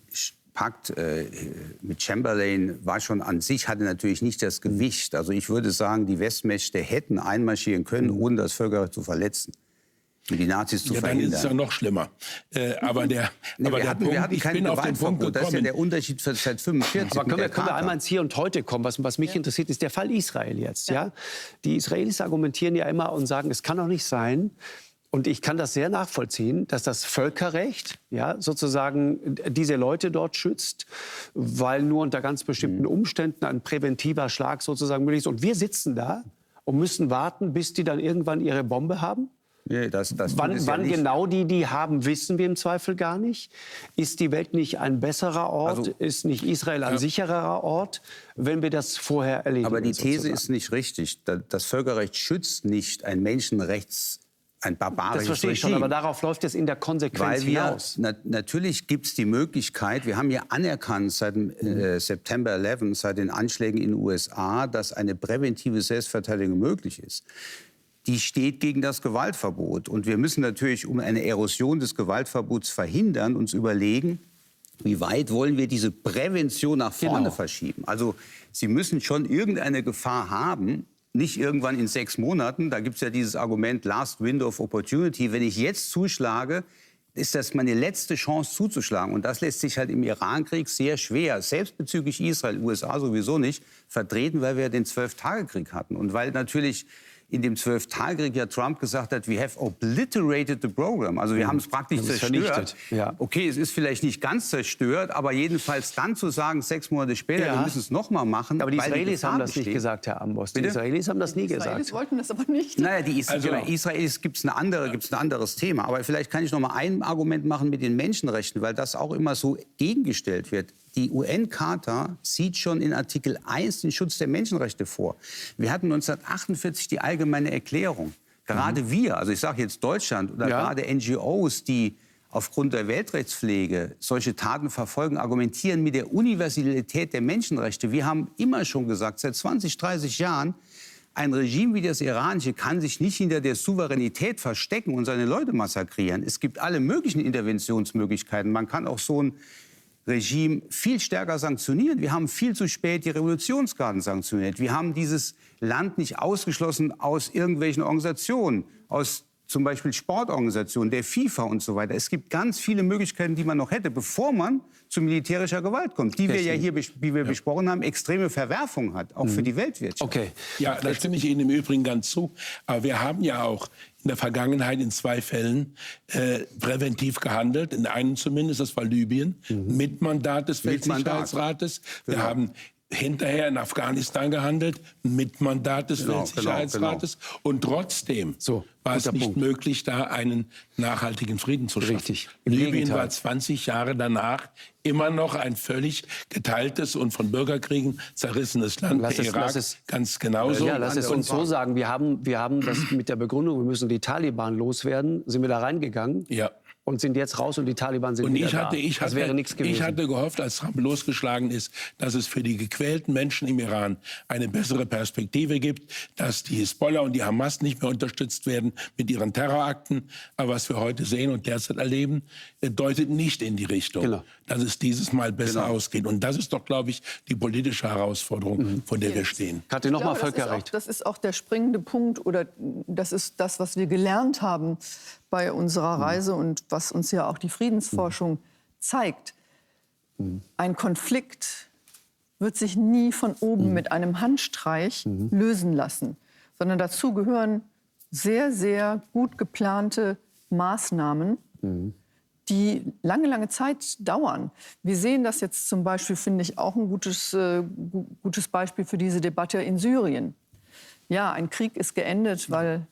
Pakt äh, mit Chamberlain war schon an sich, hatte natürlich nicht das Gewicht. Also ich würde sagen, die Westmächte hätten einmarschieren können, ohne das Völkerrecht zu verletzen. Um die Nazis zu ja, dann verhindern. ist es ja noch schlimmer. Äh, aber der, Nee, aber wir, der hatten, Punkt, wir hatten ich kein bin auf den Punkt Gewaltverbot. Das ist ja gekommen. der Unterschied seit fünfundvierzig. Aber können mit wir, der können wir Charta. einmal ins Hier und Heute kommen? Was, was mich interessiert, ist der Fall Israel jetzt. Ja. Die Israelis argumentieren ja immer und sagen, es kann doch nicht sein, und ich kann das sehr nachvollziehen, dass das Völkerrecht ja, sozusagen diese Leute dort schützt, weil nur unter ganz bestimmten Umständen ein präventiver Schlag sozusagen möglich ist. Und wir sitzen da und müssen warten, bis die dann irgendwann ihre Bombe haben? Nee, das, das tut Wann, es ja wann nicht. genau die die haben, wissen wir im Zweifel gar nicht. Ist die Welt nicht ein besserer Ort? Also- ist nicht Israel ein sichererer Ort, wenn wir das vorher erleben? Aber die These sozusagen? ist nicht richtig. Da- Das Völkerrecht schützt nicht ein Menschenrechts, ein Das barbarisches verstehe ich schon, Regime. aber darauf läuft es in der Konsequenz Weil wir, hinaus. na, natürlich gibt es die Möglichkeit, wir haben ja anerkannt seit dem äh, September elf, seit den Anschlägen in den U S A, dass eine präventive Selbstverteidigung möglich ist. Die steht gegen das Gewaltverbot. Und wir müssen natürlich, um eine Erosion des Gewaltverbots verhindern, uns überlegen, wie weit wollen wir diese Prävention nach vorne Genau. verschieben? Also Sie müssen schon irgendeine Gefahr haben, nicht irgendwann in sechs Monaten. Da gibt es ja dieses Argument Last Window of Opportunity. Wenn ich jetzt zuschlage, ist das meine letzte Chance zuzuschlagen. Und das lässt sich halt im Irankrieg sehr schwer, selbst bezüglich Israel, U S A sowieso nicht, vertreten, weil wir den Zwölf-Tage-Krieg hatten. Und weil natürlich in dem Zwölf-Tage-Krieg ja Trump gesagt hat, we have obliterated the program. Also wir haben es praktisch Wir haben es zerstört. vernichtet, ja. Okay, es ist vielleicht nicht ganz zerstört, aber jedenfalls dann zu sagen, sechs Monate später, Ja. wir müssen es noch mal machen. Aber die weil Israelis Gefahr haben das besteht. nicht gesagt, Herr Amboss. Die Bitte? Israelis haben das nie Die Israelis gesagt. wollten das aber nicht. Naja, die Is Also- genau, Israelis gibt es eine andere, gibt's ein anderes Thema. Aber vielleicht kann ich noch mal ein Argument machen mit den Menschenrechten, weil das auch immer so gegengestellt wird. Die U N-Charta sieht schon in Artikel eins den Schutz der Menschenrechte vor. Wir hatten neunzehnhundertachtundvierzig die Allgemeine Erklärung. Gerade wir, also ich sage jetzt Deutschland oder Ja. gerade N G Os, die aufgrund der Weltrechtspflege solche Taten verfolgen, argumentieren mit der Universalität der Menschenrechte. Wir haben immer schon gesagt, seit zwanzig, dreißig Jahren, ein Regime wie das iranische kann sich nicht hinter der Souveränität verstecken und seine Leute massakrieren. Es gibt alle möglichen Interventionsmöglichkeiten. Man kann auch so ein Regime viel stärker sanktionieren. Wir haben viel zu spät die Revolutionsgarden sanktioniert. Wir haben dieses Land nicht ausgeschlossen aus irgendwelchen Organisationen, aus zum Beispiel Sportorganisationen, der FIFA und so weiter. Es gibt ganz viele Möglichkeiten, die man noch hätte, bevor man zu militärischer Gewalt kommt, die wir ja hier, bes- wie wir besprochen haben, extreme Verwerfung hat, auch für die Weltwirtschaft. Okay. Ja, da stimme ich Ihnen im Übrigen ganz zu. Aber wir haben ja auch in der Vergangenheit in zwei Fällen äh, präventiv gehandelt. In einem zumindest, das war Libyen, mit Mandat des Mit Mandat. Weltsicherheitsrates. Wir Genau. haben hinterher in Afghanistan gehandelt, mit Mandat des Genau, Weltsicherheitsrates. Und trotzdem So, war es guter nicht Punkt. möglich, da einen nachhaltigen Frieden zu schaffen. Richtig. Im Libyen Gegenteil. war zwanzig Jahre danach immer noch ein völlig geteiltes und von Bürgerkriegen zerrissenes Land. Lass Der es- Irak lass es- ganz genauso. Ja, lass es uns so sagen. Wir haben, wir haben das mit der Begründung, wir müssen die Taliban loswerden, sind wir da reingegangen Ja. und sind jetzt raus und die Taliban sind Und wieder ich hatte, da. ich, das hatte, wäre nichts gewesen. ich hatte gehofft, als Trump losgeschlagen ist, dass es für die gequälten Menschen im Iran eine bessere Perspektive gibt, dass die Hisbollah und die Hamas nicht mehr unterstützt werden mit ihren Terrorakten. Aber was wir heute sehen und derzeit erleben, äh, deutet nicht in die Richtung, Genau. dass es dieses Mal besser Genau. ausgeht. Und das ist doch, glaube ich, die politische Herausforderung, Mhm. vor der wir stehen. Kathi, noch Ich mal glaube, das ist auch- Völkerrecht. Das ist auch der springende Punkt oder das ist das, was wir gelernt haben bei unserer Reise und was uns ja auch die Friedensforschung zeigt. Ein Konflikt wird sich nie von oben mit einem Handstreich lösen lassen, sondern dazu gehören sehr, sehr gut geplante Maßnahmen, die lange, lange Zeit dauern. Wir sehen das jetzt zum Beispiel, finde ich, auch ein gutes, äh, gu- gutes Beispiel für diese Debatte in Syrien. Ja, ein Krieg ist geendet, weil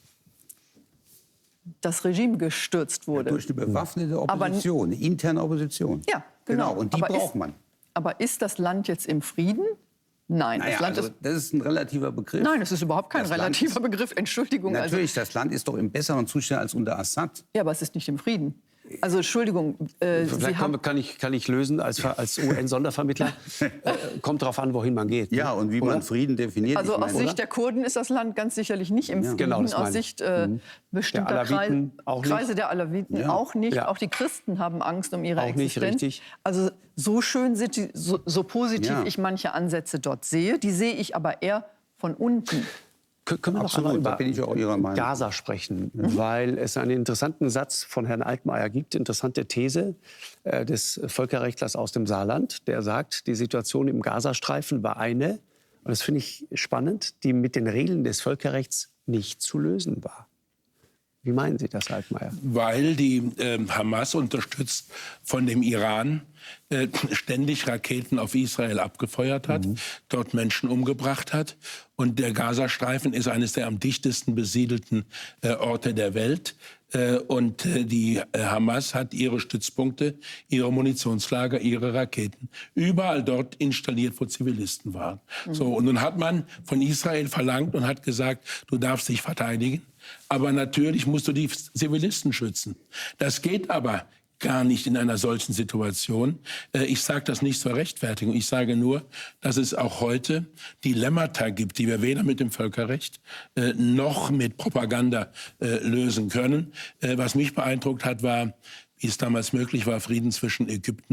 das Regime gestürzt wurde. Durch eine bewaffnete Aber- Opposition, eine interne Opposition. Ja, genau. Und die Aber braucht ist, man. Aber ist das Land jetzt im Frieden? Nein, Naja, das Land also, ist, das ist ein relativer Begriff. nein, das ist überhaupt kein Das Land relativer ist- Begriff. Entschuldigung. Also, Natürlich, das Land ist doch im besseren Zustand als unter Assad. ja, aber es ist nicht im Frieden. Also Entschuldigung, äh, Sie Vielleicht haben, kann, kann, ich, kann ich lösen als, Ver- als U N-Sondervermittler. äh, kommt darauf an, wohin man geht. ne? Ja, und wie Oder? man Frieden definiert. also ich aus meine, Sicht der Kurden ist das Land ganz sicherlich nicht im Frieden. Genau, das meine aus ich. Sicht äh, bestimmter Der Alawiten Kreis, auch nicht. Kreise der Alawiten Ja. auch nicht. Ja. Auch die Christen haben Angst um ihre Auch nicht, Existenz. richtig. Also so schön sind die, so, so positiv Ja. ich manche Ansätze dort sehe, die sehe ich aber eher von unten. Kö- Können wir noch Absolut, einmal da über bin ich auch Ihrer Meinung. Gaza sprechen, weil es einen interessanten Satz von Herrn Altmaier gibt, interessante These äh, des Völkerrechtlers aus dem Saarland, der sagt, die Situation im Gazastreifen war eine, und das finde ich spannend, die mit den Regeln des Völkerrechts nicht zu lösen war. Wie meinen Sie das, Altmaier? Weil die äh, Hamas, unterstützt von dem Iran, äh, ständig Raketen auf Israel abgefeuert hat, dort Menschen umgebracht hat. Und der Gazastreifen ist eines der am dichtesten besiedelten äh, Orte der Welt. Äh, und äh, die äh, Hamas hat ihre Stützpunkte, ihre Munitionslager, ihre Raketen überall dort installiert, wo Zivilisten waren. So, und nun hat man von Israel verlangt und hat gesagt, du darfst dich verteidigen. Aber natürlich musst du die Zivilisten schützen. Das geht aber gar nicht in einer solchen Situation. Äh, Ich sage das nicht zur Rechtfertigung. Ich sage nur, dass es auch heute Dilemmata gibt, die wir weder mit dem Völkerrecht äh, noch mit Propaganda äh, lösen können. Äh, Was mich beeindruckt hat, war, wie es damals möglich war, Frieden zwischen Ägypten und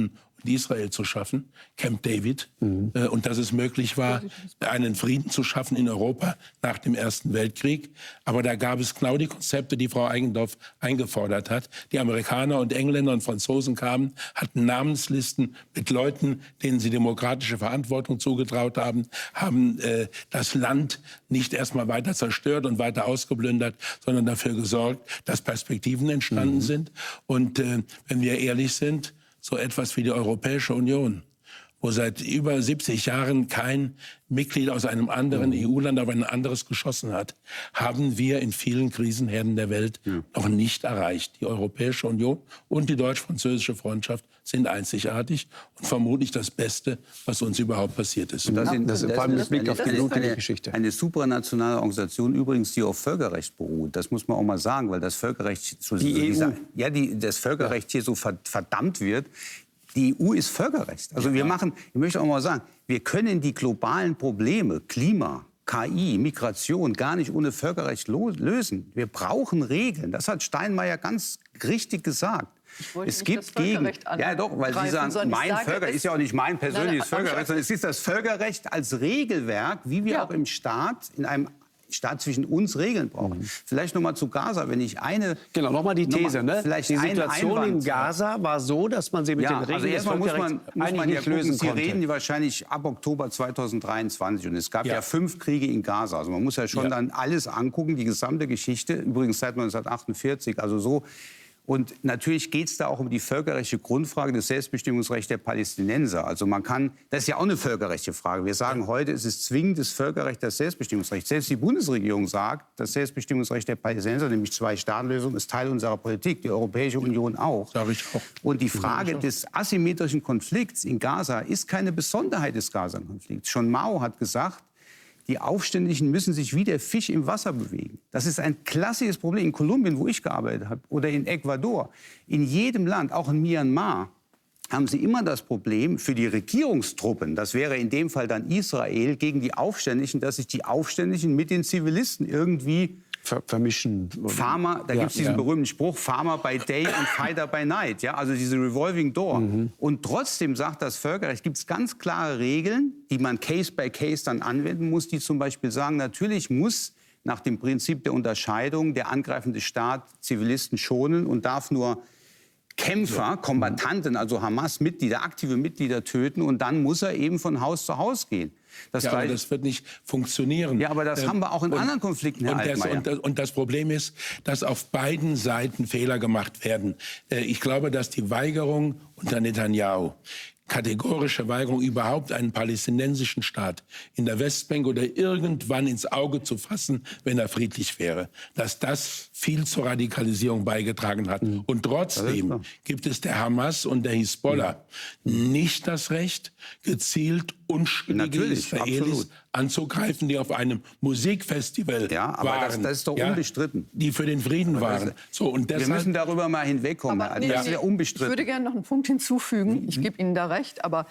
mit Israel zu schaffen, Camp David, mhm. äh, und dass es möglich war, einen Frieden zu schaffen in Europa nach dem Ersten Weltkrieg. Aber da gab es genau die Konzepte, die Frau Eigendorf eingefordert hat. Die Amerikaner und Engländer und Franzosen kamen, hatten Namenslisten mit Leuten, denen sie demokratische Verantwortung zugetraut haben, haben äh, das Land nicht erst mal weiter zerstört und weiter ausgeplündert, sondern dafür gesorgt, dass Perspektiven entstanden mhm. sind. Und äh, wenn wir ehrlich sind, so etwas wie die Europäische Union, wo seit über siebzig Jahren kein Mitglied aus einem anderen mhm. E U-Land auf ein anderes geschossen hat, haben wir in vielen Krisenherden der Welt ja. noch nicht erreicht. Die Europäische Union und die deutsch-französische Freundschaft sind einzigartig und vermutlich das Beste, was uns überhaupt passiert ist. Und das, sind, das, das vor allem ist mit Blick auf die blutige eine, Geschichte. Eine supranationale Organisation, übrigens, die auf Völkerrecht beruht. Das muss man auch mal sagen, weil das Völkerrecht, so, die so E U. Dieser, ja, die, das Völkerrecht ja. hier so verdammt wird. Die E U ist Völkerrecht. Also wir machen, ich möchte auch mal sagen, wir können die globalen Probleme, Klima, K I, Migration, gar nicht ohne Völkerrecht lösen. Wir brauchen Regeln. Das hat Steinmeier ganz richtig gesagt. Es gibt gegen, ja doch, weil Sie sagen, mein Völkerrecht ist ja auch nicht mein persönliches Völkerrecht, sondern es ist das Völkerrecht als Regelwerk, wie wir ja. auch im Staat, in einem Staat zwischen uns Regeln brauchen. Mhm. Vielleicht noch mal zu Gaza, wenn ich eine... Genau, noch mal die These. Noch mal, ne? Die Situation Einwand, in Gaza war so, dass man sie mit ja, den Regeln also erstmal des muss man, muss man ja nicht lösen gucken, konnte. Sie reden die wahrscheinlich ab Oktober zweitausenddreiundzwanzig und es gab ja. Ja. fünf Kriege in Gaza. Also man muss ja schon ja. dann alles angucken, die gesamte Geschichte, übrigens seit neunzehnhundertachtundvierzig, also so. Und natürlich geht es da auch um die völkerrechtliche Grundfrage des Selbstbestimmungsrechts der Palästinenser. Also man kann, das ist ja auch eine völkerrechtliche Frage. Wir sagen heute, es ist zwingendes Völkerrecht das Selbstbestimmungsrecht. Selbst die Bundesregierung sagt, das Selbstbestimmungsrecht der Palästinenser, nämlich Zwei-Staaten-Lösung, ist Teil unserer Politik. Die Europäische Union auch. Sag ich auch. Und die Frage des asymmetrischen Konflikts in Gaza ist keine Besonderheit des Gaza-Konflikts. Schon Mao hat gesagt, die Aufständischen müssen sich wie der Fisch im Wasser bewegen. Das ist ein klassisches Problem. In Kolumbien, wo ich gearbeitet habe, oder in Ecuador, in jedem Land, auch in Myanmar, haben sie immer das Problem für die Regierungstruppen, das wäre in dem Fall dann Israel, gegen die Aufständischen, dass sich die Aufständischen mit den Zivilisten irgendwie Ver vermischen. Farmer, da ja, gibt es diesen ja. berühmten Spruch, Farmer by day und Fighter by night. Ja? Also diese Revolving Door. Mhm. Und trotzdem sagt das Völkerrecht, gibt es ganz klare Regeln, die man Case by Case dann anwenden muss, die zum Beispiel sagen, natürlich muss nach dem Prinzip der Unterscheidung der angreifende Staat Zivilisten schonen und darf nur Kämpfer, Kombattanten, also Hamas-Mitglieder, aktive Mitglieder töten und dann muss er eben von Haus zu Haus gehen. Das, ja, aber das wird nicht funktionieren. Ja, aber das ähm, haben wir auch in und, anderen Konflikten, Herr und das, Altmaier. Und das, und das Problem ist, dass auf beiden Seiten Fehler gemacht werden. Äh, ich glaube, dass die Weigerung unter Netanyahu, kategorische Weigerung, überhaupt einen palästinensischen Staat in der Westbank oder irgendwann ins Auge zu fassen, wenn er friedlich wäre, dass das viel zur Radikalisierung beigetragen hat. Mhm. Und trotzdem gibt es der Hamas und der Hisbollah mhm. nicht das Recht, gezielt unschuldige Israelis absolut. anzugreifen, die auf einem Musikfestival ja, aber waren. Das, das ist doch ja, unbestritten. Die für den Frieden aber waren. So, und deshalb, wir müssen darüber mal hinwegkommen. Aber, also, nee, das ist ja unbestritten. Ich würde gerne noch einen Punkt hinzufügen. Ich gebe Ihnen da recht, aber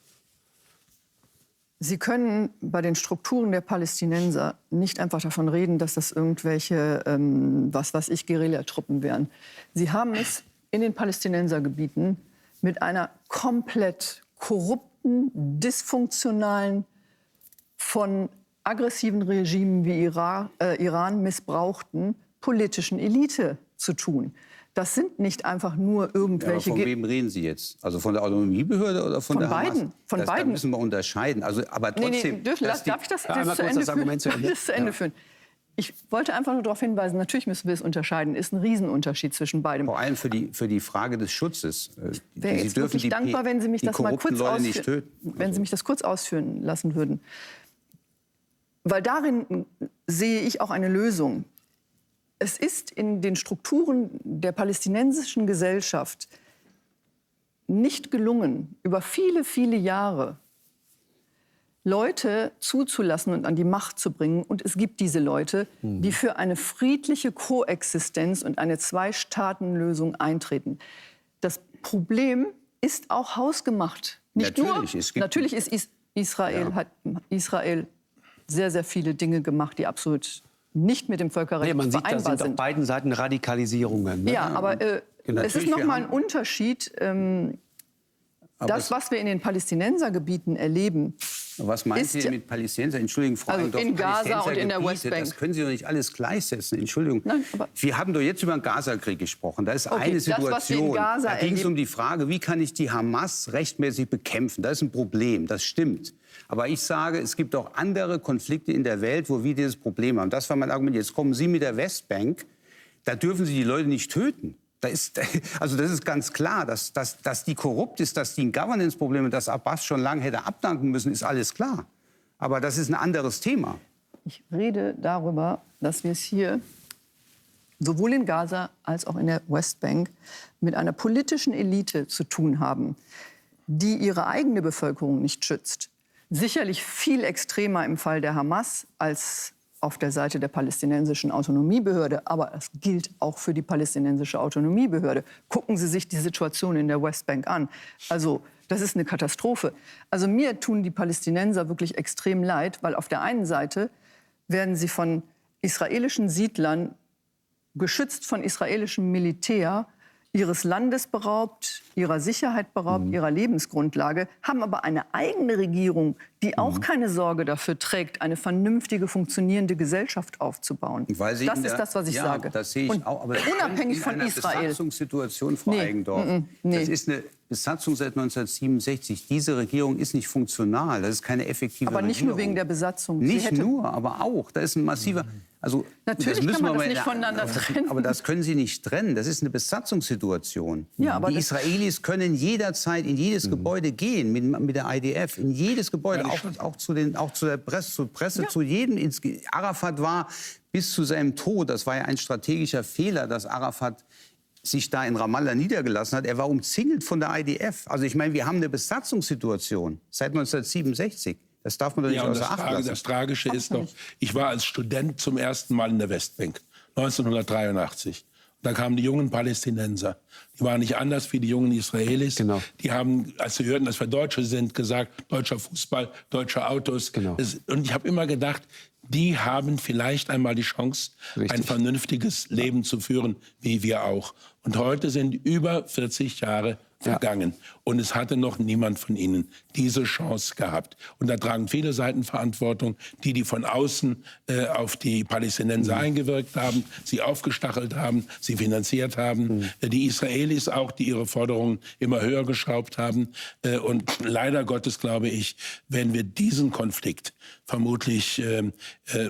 Sie können bei den Strukturen der Palästinenser nicht einfach davon reden, dass das irgendwelche, ähm, was weiß ich, Guerillatruppen wären. Sie haben es in den Palästinensergebieten mit einer komplett korrupten, dysfunktionalen, von aggressiven Regimen wie Iran, äh, Iran missbrauchten politischen Elite zu tun. Das sind nicht einfach nur irgendwelche... Ja, aber von wem reden Sie jetzt? Also von der Autonomiebehörde oder von, von der beiden, Hamas? Von das, beiden. Da müssen wir unterscheiden. Also, aber trotzdem... Nee, nee, dürfen, darf die, ich das, ja, das, zu Ende, das, Argument zu Ende. das zu Ende ja. führen? Ich wollte einfach nur darauf hinweisen, natürlich müssen wir es unterscheiden. Ist ein Riesenunterschied zwischen beidem. Vor allem für die, für die Frage des Schutzes. Ich wäre jetzt wirklich dankbar, wenn Sie mich das mal kurz ausführen, wenn also. Sie mich das kurz ausführen lassen würden. Weil darin sehe ich auch eine Lösung. Es ist in den Strukturen der palästinensischen Gesellschaft nicht gelungen, über viele, viele Jahre Leute zuzulassen und an die Macht zu bringen. Und es gibt diese Leute, die für eine friedliche Koexistenz und eine Zwei-Staaten-Lösung eintreten. Das Problem ist auch hausgemacht. Nicht natürlich, nur, es gibt natürlich ist Is Israel, ja. hat Israel sehr, sehr viele Dinge gemacht, die absolut nicht mit dem Völkerrecht nee, man sieht, vereinbar da sind sind. auf beiden Seiten Radikalisierungen. Ne? Ja, aber äh, es ist noch mal ein Unterschied. Ähm, das, was wir in den Palästinensergebieten erleben, was meinen Sie denn mit Palästinenser? Entschuldigung, Frau also Eigendorf, in Gaza und in der Westbank. Das können Sie doch nicht alles gleichsetzen. Entschuldigung. Nein, aber wir haben doch jetzt über den Gazakrieg gesprochen. Da ist okay, eine Situation. Das, was wir in Gaza da ging es erleben, um die Frage, wie kann ich die Hamas rechtmäßig bekämpfen? Das ist ein Problem, das stimmt. Aber ich sage, es gibt auch andere Konflikte in der Welt, wo wir dieses Problem haben. Das war mein Argument. Jetzt kommen Sie mit der Westbank. Da dürfen Sie die Leute nicht töten. Da ist, also das ist ganz klar, dass, dass, dass die korrupt ist, dass die ein Governance-Problem hat, dass Abbas schon lange hätte abdanken müssen, ist alles klar. Aber das ist ein anderes Thema. Ich rede darüber, dass wir es hier sowohl in Gaza als auch in der Westbank mit einer politischen Elite zu tun haben, die ihre eigene Bevölkerung nicht schützt. Sicherlich viel extremer im Fall der Hamas als auf der Seite der palästinensischen Autonomiebehörde. Aber das gilt auch für die palästinensische Autonomiebehörde. Gucken Sie sich die Situation in der Westbank an. Also das ist eine Katastrophe. Also mir tun die Palästinenser wirklich extrem leid, weil auf der einen Seite werden sie von israelischen Siedlern, geschützt von israelischem Militär, ihres Landes beraubt, ihrer Sicherheit beraubt, mhm. ihrer Lebensgrundlage, haben aber eine eigene Regierung, die auch mhm. keine Sorge dafür trägt, eine vernünftige, funktionierende Gesellschaft aufzubauen. Weil Sie das der, ist das, was ich ja, sage. Das sehe ich Und auch. Aber unabhängig in von einer Israel. Besatzungssituation, Frau nee, Eigendorf. Mm, nee. Das ist eine Besatzung seit neunzehnhundertsiebenundsechzig. Diese Regierung ist nicht funktional. Das ist keine effektive Aber nicht Regierung. nur wegen der Besatzung. Sie Nicht hätte nur, aber auch. Da ist ein massiver... Also, Natürlich das müssen kann man wir das mal, nicht voneinander trennen. Aber das können Sie nicht trennen. Das ist eine Besatzungssituation. Ja, aber die das Israelis können jederzeit in jedes mhm. Gebäude gehen, mit, mit der I D F, in jedes Gebäude, auch, auch, zu, den, auch zu der Presse, zur Presse ja. zu jedem. Arafat war bis zu seinem Tod, das war ja ein strategischer Fehler, dass Arafat sich da in Ramallah niedergelassen hat. Er war umzingelt von der I D F. Also ich meine, wir haben eine Besatzungssituation seit neunzehnhundertsiebenundsechzig. Das darf man doch nicht ja, außer Acht lassen. Das Tragische ist doch, ich war als Student zum ersten Mal in der Westbank, neunzehnhundertdreiundachtzig. Da kamen die jungen Palästinenser. Die waren nicht anders wie die jungen Israelis. Genau. Die haben, als sie hörten, dass wir Deutsche sind, gesagt, deutscher Fußball, deutsche Autos. Genau. Und ich habe immer gedacht, die haben vielleicht einmal die Chance, Richtig. ein vernünftiges Leben zu führen, wie wir auch. Und heute sind über vierzig Jahre vergangen. Ja. Und es hatte noch niemand von ihnen diese Chance gehabt. Und da tragen viele Seiten Verantwortung, die, die von außen äh, auf die Palästinenser mhm. eingewirkt haben, sie aufgestachelt haben, sie finanziert haben. Mhm. Äh, die Israelis auch, die ihre Forderungen immer höher geschraubt haben. Äh, und leider Gottes, glaube ich, werden wir diesen Konflikt vermutlich äh, äh,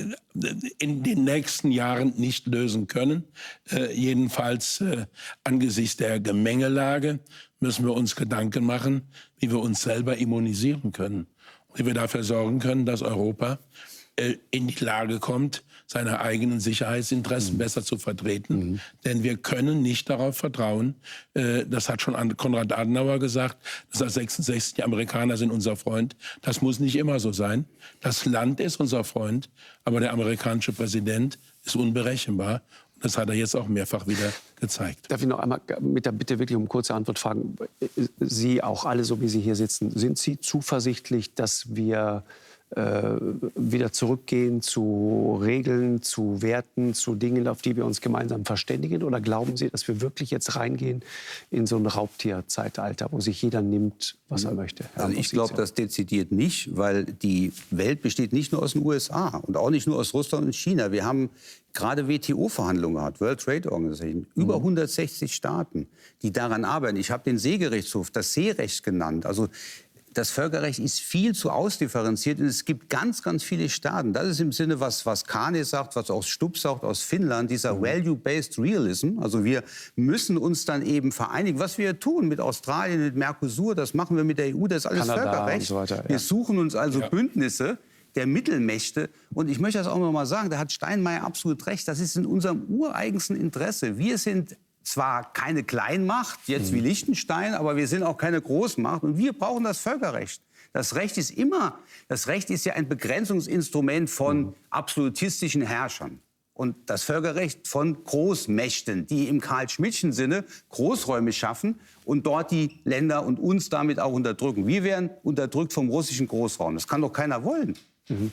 in den nächsten Jahren nicht lösen können. Äh, jedenfalls äh, angesichts der Gemengelage müssen wir uns Gedanken machen, wie wir uns selber immunisieren können. Wie wir dafür sorgen können, dass Europa äh, in die Lage kommt, seine eigenen Sicherheitsinteressen mhm. besser zu vertreten. Mhm. Denn wir können nicht darauf vertrauen, äh, das hat schon Konrad Adenauer gesagt, das heißt sechsundsechzig, die Amerikaner sind unser Freund. Das muss nicht immer so sein. Das Land ist unser Freund, aber der amerikanische Präsident ist unberechenbar. Das hat er jetzt auch mehrfach wieder gezeigt. Darf ich noch einmal mit der Bitte wirklich um kurze Antwort fragen? Sie auch alle, so wie Sie hier sitzen, sind Sie zuversichtlich, dass wir äh, wieder zurückgehen zu Regeln, zu Werten, zu Dingen, auf die wir uns gemeinsam verständigen? Oder glauben Sie, dass wir wirklich jetzt reingehen in so ein Raubtierzeitalter, wo sich jeder nimmt, was er möchte? Also ich glaube das dezidiert nicht, weil die Welt besteht nicht nur aus den U S A und auch nicht nur aus Russland und China. Wir haben gerade W T O-Verhandlungen gehabt, World Trade Organization, über hundertsechzig Staaten, die daran arbeiten. Ich habe den Seegerichtshof, das Seerecht genannt. Also das Völkerrecht ist viel zu ausdifferenziert und es gibt ganz, ganz viele Staaten. Das ist im Sinne, was, was Kane sagt, was auch Stubb sagt aus Finnland, dieser Value-Based Realism. Also wir müssen uns dann eben vereinigen. Was wir tun mit Australien, mit Mercosur, das machen wir mit der E U, das ist alles Kanada Völkerrecht. Und so weiter, ja. Wir suchen uns also Ja. Bündnisse der Mittelmächte. Und ich möchte das auch noch mal sagen, da hat Steinmeier absolut recht, das ist in unserem ureigensten Interesse. Wir sind zwar keine Kleinmacht, jetzt wie Liechtenstein, aber wir sind auch keine Großmacht. Und wir brauchen das Völkerrecht. Das Recht ist immer, das Recht ist ja ein Begrenzungsinstrument von absolutistischen Herrschern. Und das Völkerrecht von Großmächten, die im Karl-Schmittschen Sinne Großräume schaffen und dort die Länder und uns damit auch unterdrücken. Wir werden unterdrückt vom russischen Großraum. Das kann doch keiner wollen. Mhm.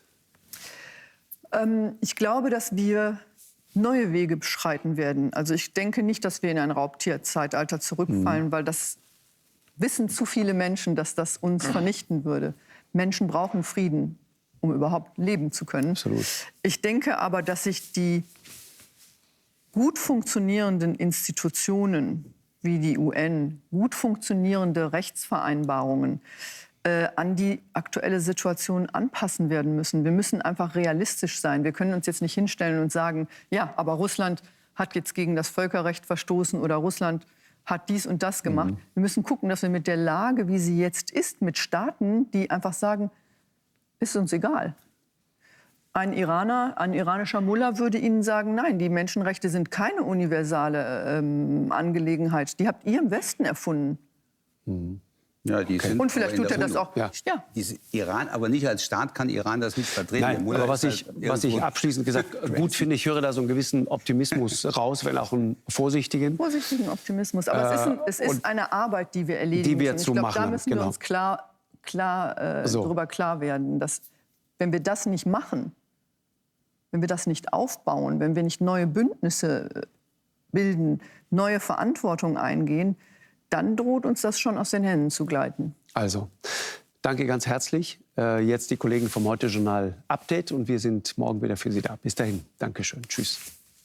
Ähm, ich glaube, dass wir neue Wege beschreiten werden. Also ich denke nicht, dass wir in ein Raubtierzeitalter zurückfallen, mhm. weil das wissen zu viele Menschen, dass das uns vernichten würde. Menschen brauchen Frieden, um überhaupt leben zu können. Absolut. Ich denke aber, dass sich die gut funktionierenden Institutionen wie die U N, gut funktionierende Rechtsvereinbarungen äh, an die aktuelle Situation anpassen werden müssen. Wir müssen einfach realistisch sein. Wir können uns jetzt nicht hinstellen und sagen, ja, aber Russland hat jetzt gegen das Völkerrecht verstoßen oder Russland hat dies und das gemacht. Mhm. Wir müssen gucken, dass wir mit der Lage, wie sie jetzt ist, mit Staaten, die einfach sagen, ist uns egal. Ein Iraner, ein iranischer Mullah würde Ihnen sagen, nein, die Menschenrechte sind keine universale ähm, Angelegenheit. Die habt ihr im Westen erfunden. Mhm. Ja, die sind und vielleicht tut er das auch. Ja. Ja. Diese Iran, aber nicht als Staat kann Iran das nicht vertreten. Nein, aber was ich, halt was ich abschließend gesagt gut finde, ich höre da so einen gewissen Optimismus raus, wenn auch einen vorsichtigen. Vorsichtigen Optimismus. Aber äh, es ist, ein, es ist eine Arbeit, die wir erledigen die wir müssen. zu Ich glaube, machen, da müssen genau. wir uns klar, klar, äh, so. darüber klar werden, dass wenn wir das nicht machen, wenn wir das nicht aufbauen, wenn wir nicht neue Bündnisse bilden, neue Verantwortung eingehen, dann droht uns das schon aus den Händen zu gleiten. Also, danke ganz herzlich. Äh, jetzt die Kollegen vom Heute-Journal Update und wir sind morgen wieder für Sie da. Bis dahin. Dankeschön. Tschüss.